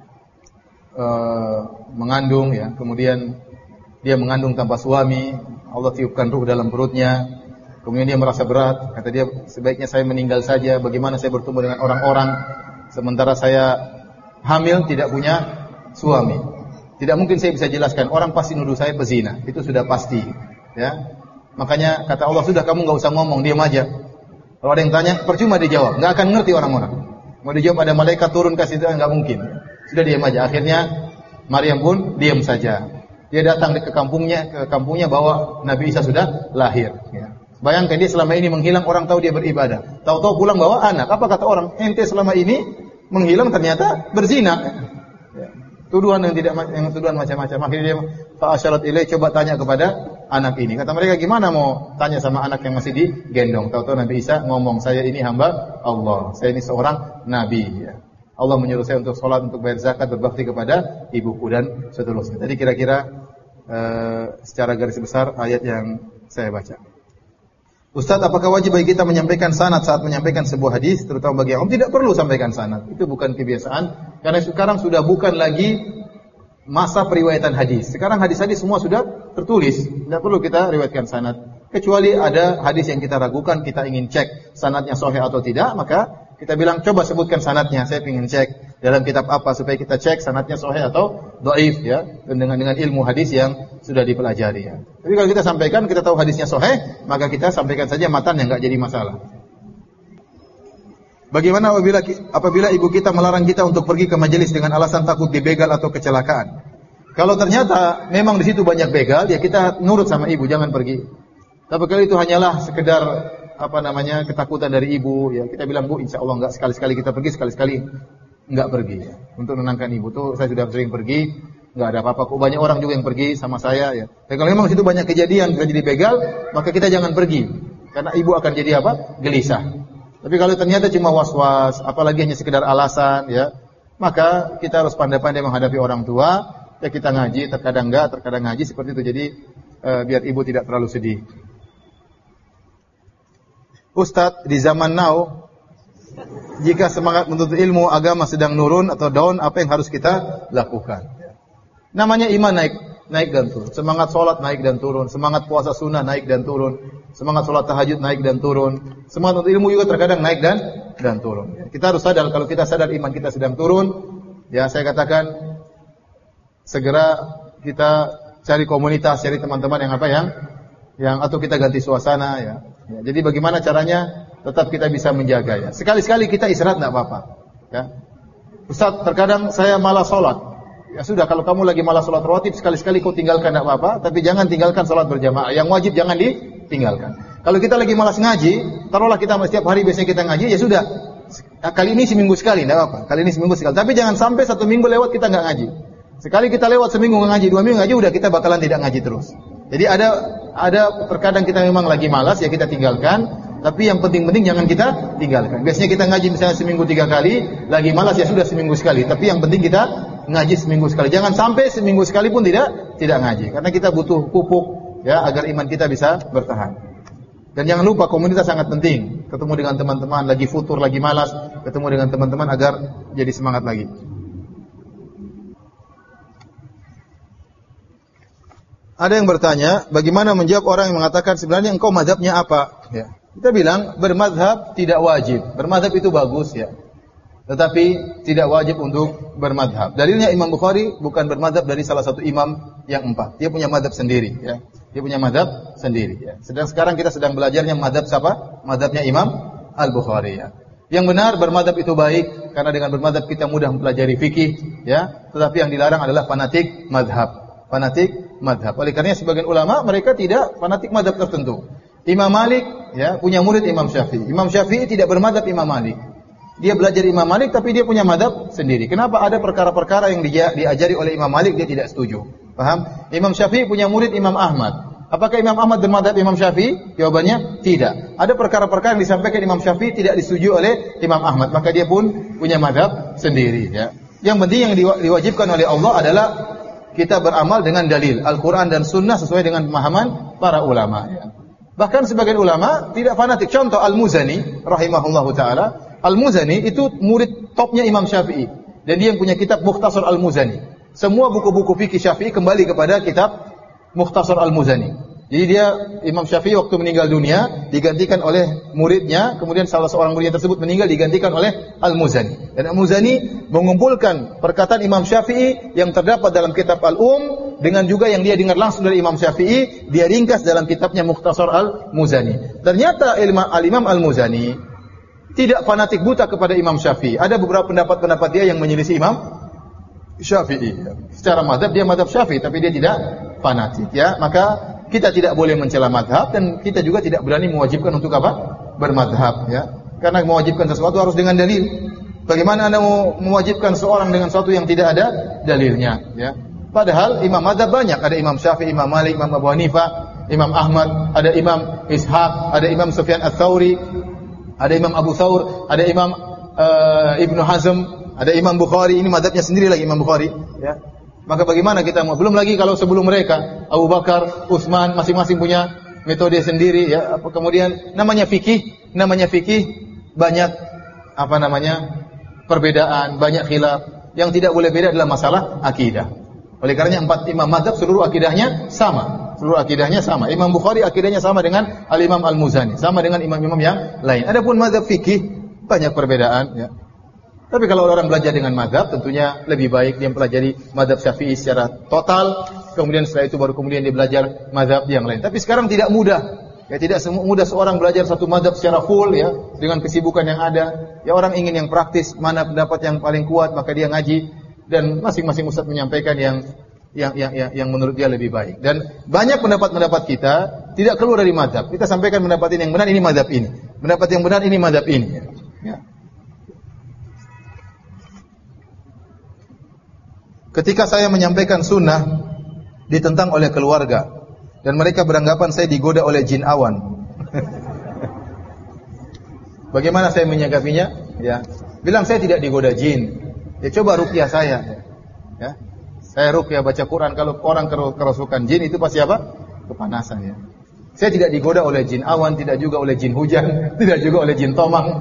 S1: Uh, mengandung ya, kemudian dia mengandung tanpa suami, Allah tiupkan ruh dalam perutnya, kemudian dia merasa berat, kata dia sebaiknya saya meninggal saja, bagaimana saya bertemu dengan orang-orang sementara saya hamil tidak punya suami. Tidak mungkin saya bisa jelaskan, orang pasti nuduh saya pezina, itu sudah pasti ya. Makanya kata Allah, sudah kamu enggak usah ngomong, diam aja. Kalau ada yang tanya, percuma dijawab, enggak akan ngerti orang-orang. Mau dijawab ada malaikat turun kasih itu enggak mungkin. Sudah diam aja. Akhirnya Maryam pun diam saja. Dia datang ke kampungnya, ke kampungnya bawa Nabi Isa sudah lahir. Ya. Bayangkan dia selama ini menghilang, orang tahu dia beribadah. Tahu-tahu pulang bawa anak. Apa kata orang? Ente selama ini menghilang ternyata berzina. Ya. Tuduhan yang tidak yang tuduhan macam-macam. Akhirnya dia fa'asyarat ilai, coba tanya kepada anak ini. Kata mereka, gimana mau tanya sama anak yang masih digendong? Tahu-tahu Nabi Isa ngomong, saya ini hamba Allah. Saya ini seorang nabi. Ya. Allah menyuruh saya untuk sholat, untuk bayar zakat, berbakti kepada ibuku dan seterusnya. Tadi kira-kira uh, secara garis besar ayat yang saya baca. Ustaz, apakah wajib bagi kita menyampaikan sanad saat menyampaikan sebuah hadis, terutama bagi yang umum? Tidak perlu sampaikan sanad. Itu bukan kebiasaan, karena sekarang sudah bukan lagi masa periwayatan hadis. Sekarang hadis-hadis semua sudah tertulis, tidak perlu kita riwayatkan sanad. Kecuali ada hadis yang kita ragukan, kita ingin cek sanadnya sahih atau tidak, maka kita bilang, coba sebutkan sanadnya, saya ingin cek dalam kitab apa supaya kita cek sanadnya sahih atau dhaif ya, dengan dengan ilmu hadis yang sudah dipelajari ya. Tapi kalau kita sampaikan, kita tahu hadisnya sahih, maka kita sampaikan saja matan yang enggak jadi masalah. Bagaimana apabila apabila ibu kita melarang kita untuk pergi ke majelis dengan alasan takut dibegal atau kecelakaan? Kalau ternyata memang di situ banyak begal, ya kita nurut sama ibu, jangan pergi. Tapi kalau itu hanyalah sekedar apa namanya ketakutan dari ibu, ya kita bilang, Bu, insya Allah enggak, sekali-sekali kita pergi, sekali-sekali enggak pergi ya. Untuk menenangkan ibu tuh saya sudah sering pergi, enggak ada apa-apa. Kok banyak orang juga yang pergi sama saya ya. Tapi kalau memang situ banyak kejadian bisa jadi begal, maka kita jangan pergi. Karena ibu akan jadi apa? Gelisah. Tapi kalau ternyata cuma was-was, apalagi hanya sekedar alasan ya, maka kita harus pandai-pandai menghadapi orang tua. Ya kita ngaji, terkadang enggak, terkadang ngaji seperti itu. Jadi uh, biar ibu tidak terlalu sedih. Ustadz, di zaman now, jika semangat menuntut ilmu agama sedang nurun atau down, apa yang harus kita lakukan? Namanya iman naik, naik dan turun. Semangat sholat naik dan turun. Semangat puasa sunnah naik dan turun. Semangat sholat tahajud naik dan turun. Semangat untuk ilmu juga terkadang naik dan dan turun. Kita harus sadar, kalau kita sadar iman kita sedang turun, ya saya katakan segera kita cari komunitas, cari teman-teman yang apa yang, yang atau kita ganti suasana ya. Ya, jadi bagaimana caranya tetap kita bisa menjaga ya. Sekali-sekali kita istirahat enggak apa-apa. Ya. Ustaz, terkadang saya malas sholat. Ya sudah, kalau kamu lagi malas sholat rawatib, sekali-sekali kau tinggalkan enggak apa-apa, tapi jangan tinggalkan sholat berjamaah. Yang wajib jangan ditinggalkan. Kalau kita lagi malas ngaji, taruhlah kita setiap hari biasanya kita ngaji, ya sudah. Kali ini seminggu sekali, enggak apa-apa. Kali ini seminggu sekali. Tapi jangan sampai satu minggu lewat kita enggak ngaji. Sekali kita lewat seminggu enggak ngaji, dua minggu ngaji, udah kita bakalan tidak ngaji terus. Jadi ada ada terkadang kita memang lagi malas ya kita tinggalkan, tapi yang penting-penting jangan kita tinggalkan. Biasanya kita ngaji misalnya seminggu tiga kali, lagi malas ya sudah seminggu sekali. Tapi yang penting kita ngaji seminggu sekali. Jangan sampai seminggu sekali pun tidak tidak ngaji, karena kita butuh pupuk ya agar iman kita bisa bertahan. Dan jangan lupa komunitas sangat penting. ketemu dengan teman-teman, lagi futur, lagi malas, ketemu dengan teman-teman agar jadi semangat lagi. Ada yang bertanya, bagaimana menjawab orang yang mengatakan sebenarnya engkau mazhabnya apa? Ya. Kita bilang bermazhab tidak wajib. Bermazhab itu bagus ya. Tetapi tidak wajib untuk bermadhab. Dalilnya Imam Bukhari bukan bermadhab dari salah satu imam yang empat. Dia punya madhab sendiri. Ya. Dia punya madhab sendiri. Ya. Sedang sekarang kita sedang belajarnya madhab siapa? Madhabnya Imam Al-Bukhari. Ya. Yang benar bermadhab itu baik karena dengan bermadhab kita mudah mempelajari fikih. Ya. Tetapi yang dilarang adalah fanatik madhab. Fanatik madhab. Oleh karena sebagian ulama mereka tidak fanatik madhab tertentu. Imam Malik ya punya murid Imam Syafi'i. Imam Syafi'i tidak bermadhab Imam Malik. Dia belajar Imam Malik tapi dia punya madhab sendiri. Kenapa ada perkara-perkara yang dia, diajari oleh Imam Malik dia tidak setuju? Paham? Imam Syafi'i punya murid Imam Ahmad. Apakah Imam Ahmad bermadhab Imam Syafi'i? Jawabannya tidak. Ada perkara-perkara yang disampaikan Imam Syafi'i tidak disetujui oleh Imam Ahmad. Maka dia pun punya madhab sendiri. Ya. Yang penting yang diwajibkan oleh Allah adalah kita beramal dengan dalil Al-Quran dan Sunnah sesuai dengan pemahaman para ulama. Ya. Bahkan sebagian ulama tidak fanatik. Contoh Al-Muzani rahimahullahu ta'ala. Al-Muzani itu murid topnya Imam Syafi'i. Dan dia yang punya kitab Mukhtasar Al-Muzani. Semua buku-buku fikih Syafi'i kembali kepada kitab Mukhtasar Al-Muzani. Jadi dia, Imam Syafi'i waktu meninggal dunia, digantikan oleh muridnya, kemudian salah seorang muridnya tersebut meninggal, digantikan oleh Al-Muzani. Dan Al-Muzani mengumpulkan perkataan Imam Syafi'i yang terdapat dalam kitab Al-Um, dengan juga yang dia dengar langsung dari Imam Syafi'i, dia ringkas dalam kitabnya Mukhtasar Al-Muzani. Ternyata Al-Imam Al-Muzani tidak fanatik buta kepada Imam Syafi'i. Ada beberapa pendapat-pendapat dia yang menyelisih Imam Syafi'i. Secara mazhab dia mazhab Syafi'i, tapi dia tidak fanatik. Ya, maka kita tidak boleh mencela mazhab dan kita juga tidak berani mewajibkan untuk apa? Bermazhab. Ya, karena mewajibkan sesuatu harus dengan dalil. Bagaimana anda mau mewajibkan seorang dengan sesuatu yang tidak ada dalilnya? Ya, padahal imam mazhab banyak. Ada Imam Syafi'i, Imam Malik, Imam Abu Hanifah, Imam Ahmad, ada Imam Ishaq, ada Imam Sufyan Ats-Tsauri. Ada Imam Abu Thawr, ada Imam uh, Ibnu Hazm, ada Imam Bukhari. Ini mazhabnya sendiri lagi Imam Bukhari. Ya. Maka bagaimana kita mau? Belum lagi kalau sebelum mereka, Abu Bakar, Utsman, masing-masing punya metode sendiri. Ya. Kemudian namanya fikih, namanya fikih banyak apa namanya perbedaan, banyak khilaf. Yang tidak boleh beda adalah masalah akidah. Oleh karenanya empat imam mazhab seluruh akidahnya sama. Seluruh akidahnya sama. Imam Bukhari akidahnya sama dengan Al-Imam Al-Muzani, sama dengan imam-imam yang lain. Adapun mazhab fikih banyak perbedaan ya. Tapi kalau orang belajar dengan mazhab tentunya lebih baik dia mempelajari mazhab Syafi'i secara total, kemudian setelah itu baru kemudian dia belajar mazhab yang lain. Tapi sekarang tidak mudah. Ya tidak mudah seorang belajar satu mazhab secara full ya dengan kesibukan yang ada. Ya orang ingin yang praktis, mana pendapat yang paling kuat maka dia ngaji dan masing-masing ustaz menyampaikan yang Yang, yang, yang, yang menurut dia lebih baik. Dan banyak pendapat-pendapat kita tidak keluar dari mazhab. Kita sampaikan pendapat ini yang benar, ini mazhab ini. Pendapat yang benar, ini mazhab ini. Ya. Ketika saya menyampaikan sunnah ditentang oleh keluarga dan mereka beranggapan saya digoda oleh jin awan. Bagaimana saya menyikapinya? Ya, bilang saya tidak digoda jin. Ya coba ruqyah saya. Ya. Saya ruqyah baca Quran, kalau orang kerasukan jin itu pasti apa? Kepanasan ya. Saya tidak digoda oleh jin awan, tidak juga oleh jin hujan, tidak juga oleh jin tomang.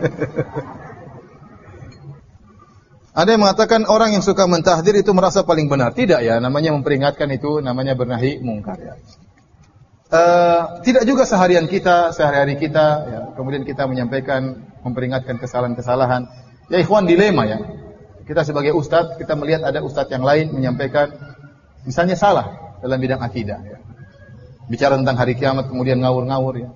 S1: Ada yang mengatakan orang yang suka mentahdir itu merasa paling benar. Tidak ya, namanya memperingatkan itu namanya bernahi mungkar ya. Uh, tidak juga seharian kita, sehari-hari kita ya, kemudian kita menyampaikan, memperingatkan kesalahan-kesalahan. Ya ikhwan, dilema ya. Kita sebagai ustadz, kita melihat ada ustadz yang lain menyampaikan misalnya salah dalam bidang akidah ya. Bicara tentang hari kiamat kemudian ngawur-ngawur ya.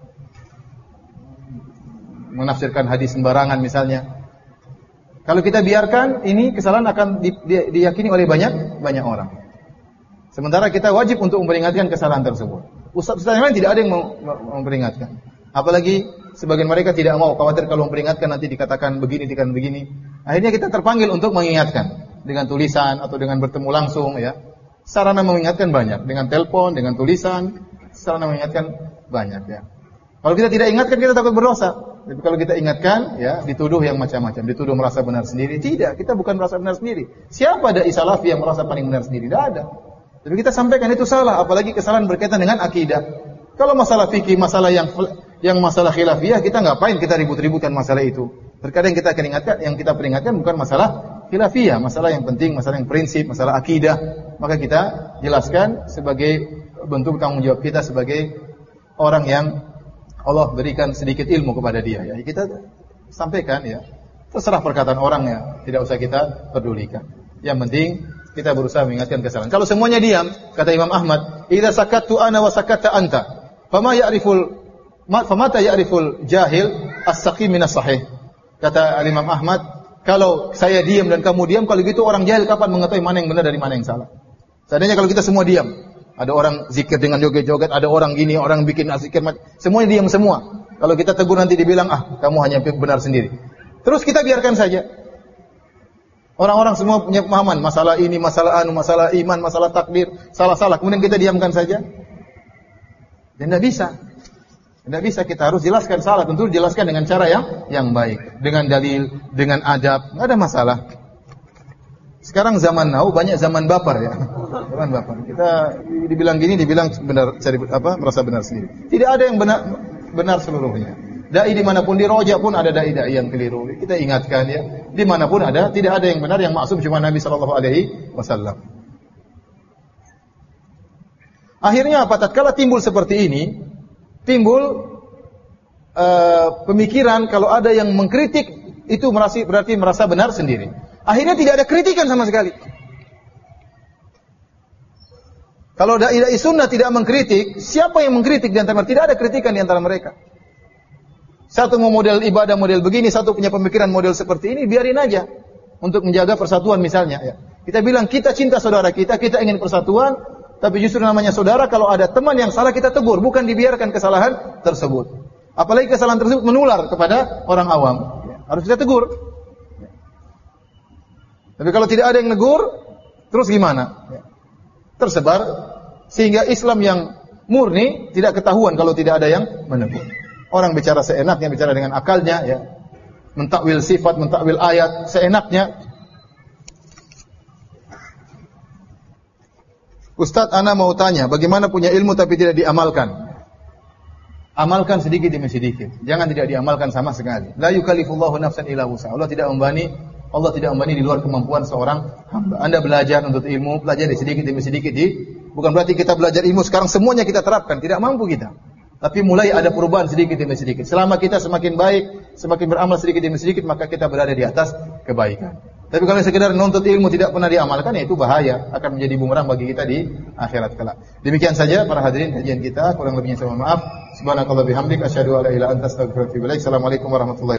S1: Menafsirkan hadis sembarangan misalnya. Kalau kita biarkan, ini kesalahan akan di, di, diyakini oleh banyak banyak orang. Sementara kita wajib untuk memperingatkan kesalahan tersebut. Ustadz-ustadz yang lain tidak ada yang mau memperingatkan. Apalagi sebagian mereka tidak mau, khawatir kalau memperingatkan nanti dikatakan begini, dikatakan begini. Akhirnya kita terpanggil untuk mengingatkan dengan tulisan atau dengan bertemu langsung ya. Sarana mengingatkan banyak, dengan telepon, dengan tulisan, sarana mengingatkan banyak ya. Kalau kita tidak ingatkan kita takut berdosa. Tapi kalau kita ingatkan ya dituduh yang macam-macam, dituduh merasa benar sendiri. Tidak, kita bukan merasa benar sendiri. Siapa ada salafi yang merasa paling benar sendiri? Tidak ada. Tapi kita sampaikan itu salah, apalagi kesalahan berkaitan dengan akidah. Kalau masalah fikih, masalah yang Yang masalah khilafiyah kita ngapain kita ribut-ributkan masalah itu. Terkadang kita akan ingatkan, yang kita peringatkan bukan masalah khilafiyah, masalah yang penting, masalah yang prinsip, masalah akidah. Maka kita jelaskan sebagai bentuk tanggung jawab kita sebagai orang yang Allah berikan sedikit ilmu kepada dia. Ya, kita sampaikan ya. Terserah perkataan orang ya, tidak usah kita pedulikan. Yang penting kita berusaha mengingatkan kesalahan. Kalau semuanya diam, kata Imam Ahmad, "Idza sakattu ana wa sakatta anta, fama ya'riful famata ya'riful jahil as-saqim min as-sahih." Kata Imam Ahmad, kalau saya diam dan kamu diam, kalau gitu orang jahil kapan mengetahui mana yang benar dari mana yang salah? Seandainya kalau kita semua diam, ada orang zikir dengan joget-joget, ada orang gini, orang bikin zikir, semuanya diam semua. Kalau kita tegur nanti dibilang, ah kamu hanya benar sendiri. Terus kita biarkan saja. Orang-orang semua punya pemahaman, masalah ini, masalah anu, masalah iman, masalah takdir, salah-salah. Kemudian kita diamkan saja. Dan tidak bisa. Tidak bisa, kita harus jelaskan salah. Tentu jelaskan dengan cara yang yang baik. Dengan dalil, dengan adab. Tidak ada masalah. Sekarang zaman now, banyak zaman baper ya. Zaman baper. Kita dibilang gini, dibilang benar, cari apa, merasa benar sendiri. Tidak ada yang benar, benar seluruhnya. Dai dimanapun, di Rojak pun ada dai-dai yang keliru. Kita ingatkan ya. Dimanapun ada, tidak ada yang benar, yang maksum cuma Nabi Shallallahu Alaihi Wasallam. Akhirnya apa? Tatkala timbul seperti ini, timbul uh, pemikiran kalau ada yang mengkritik itu merasa, berarti merasa benar sendiri. Akhirnya tidak ada kritikan sama sekali. Kalau dai-dai sunnah tidak mengkritik, siapa yang mengkritik di antara mereka? Tidak ada kritikan di antara mereka. Satu mau model ibadah model begini, satu punya pemikiran model seperti ini, biarin aja untuk menjaga persatuan misalnya. Ya. Kita bilang kita cinta saudara kita, kita ingin persatuan, tapi justru namanya saudara kalau ada teman yang salah kita tegur, bukan dibiarkan kesalahan tersebut. Apalagi kesalahan tersebut menular kepada orang awam, ya. Harus kita tegur. Ya. Tapi kalau tidak ada yang negur, terus gimana? Ya. Tersebar sehingga Islam yang murni tidak ketahuan kalau tidak ada yang menegur. Orang bicara seenaknya, bicara dengan akalnya, ya, mentakwil sifat, mentakwil ayat, seenaknya. Ustaz, ana mau tanya, bagaimana punya ilmu tapi tidak diamalkan? Amalkan sedikit demi sedikit, jangan tidak diamalkan sama sekali. La yukallifullahu nafsan illa wus'aha. Allah tidak membani, Allah tidak membani di luar kemampuan seorang hamba. Anda belajar untuk ilmu, pelajari sedikit demi sedikit. Di, bukan berarti kita belajar ilmu sekarang semuanya kita terapkan, tidak mampu kita. Tapi mulai ada perubahan sedikit demi sedikit. Selama kita semakin baik, semakin beramal sedikit demi sedikit, maka kita berada di atas kebaikan. Tapi kalau sekedar menuntut ilmu tidak pernah diamalkan, ya itu bahaya, akan menjadi bumerang bagi kita di akhirat kelak. Demikian saja para hadirin kajian kita, kurang lebihnya saya mohon maaf. Subhanakallah bihamdik, asyhadu an la ilaha illa anta astaghfiruka wa atubu ilaik. Assalamualaikum warahmatullahi wabarakatuh.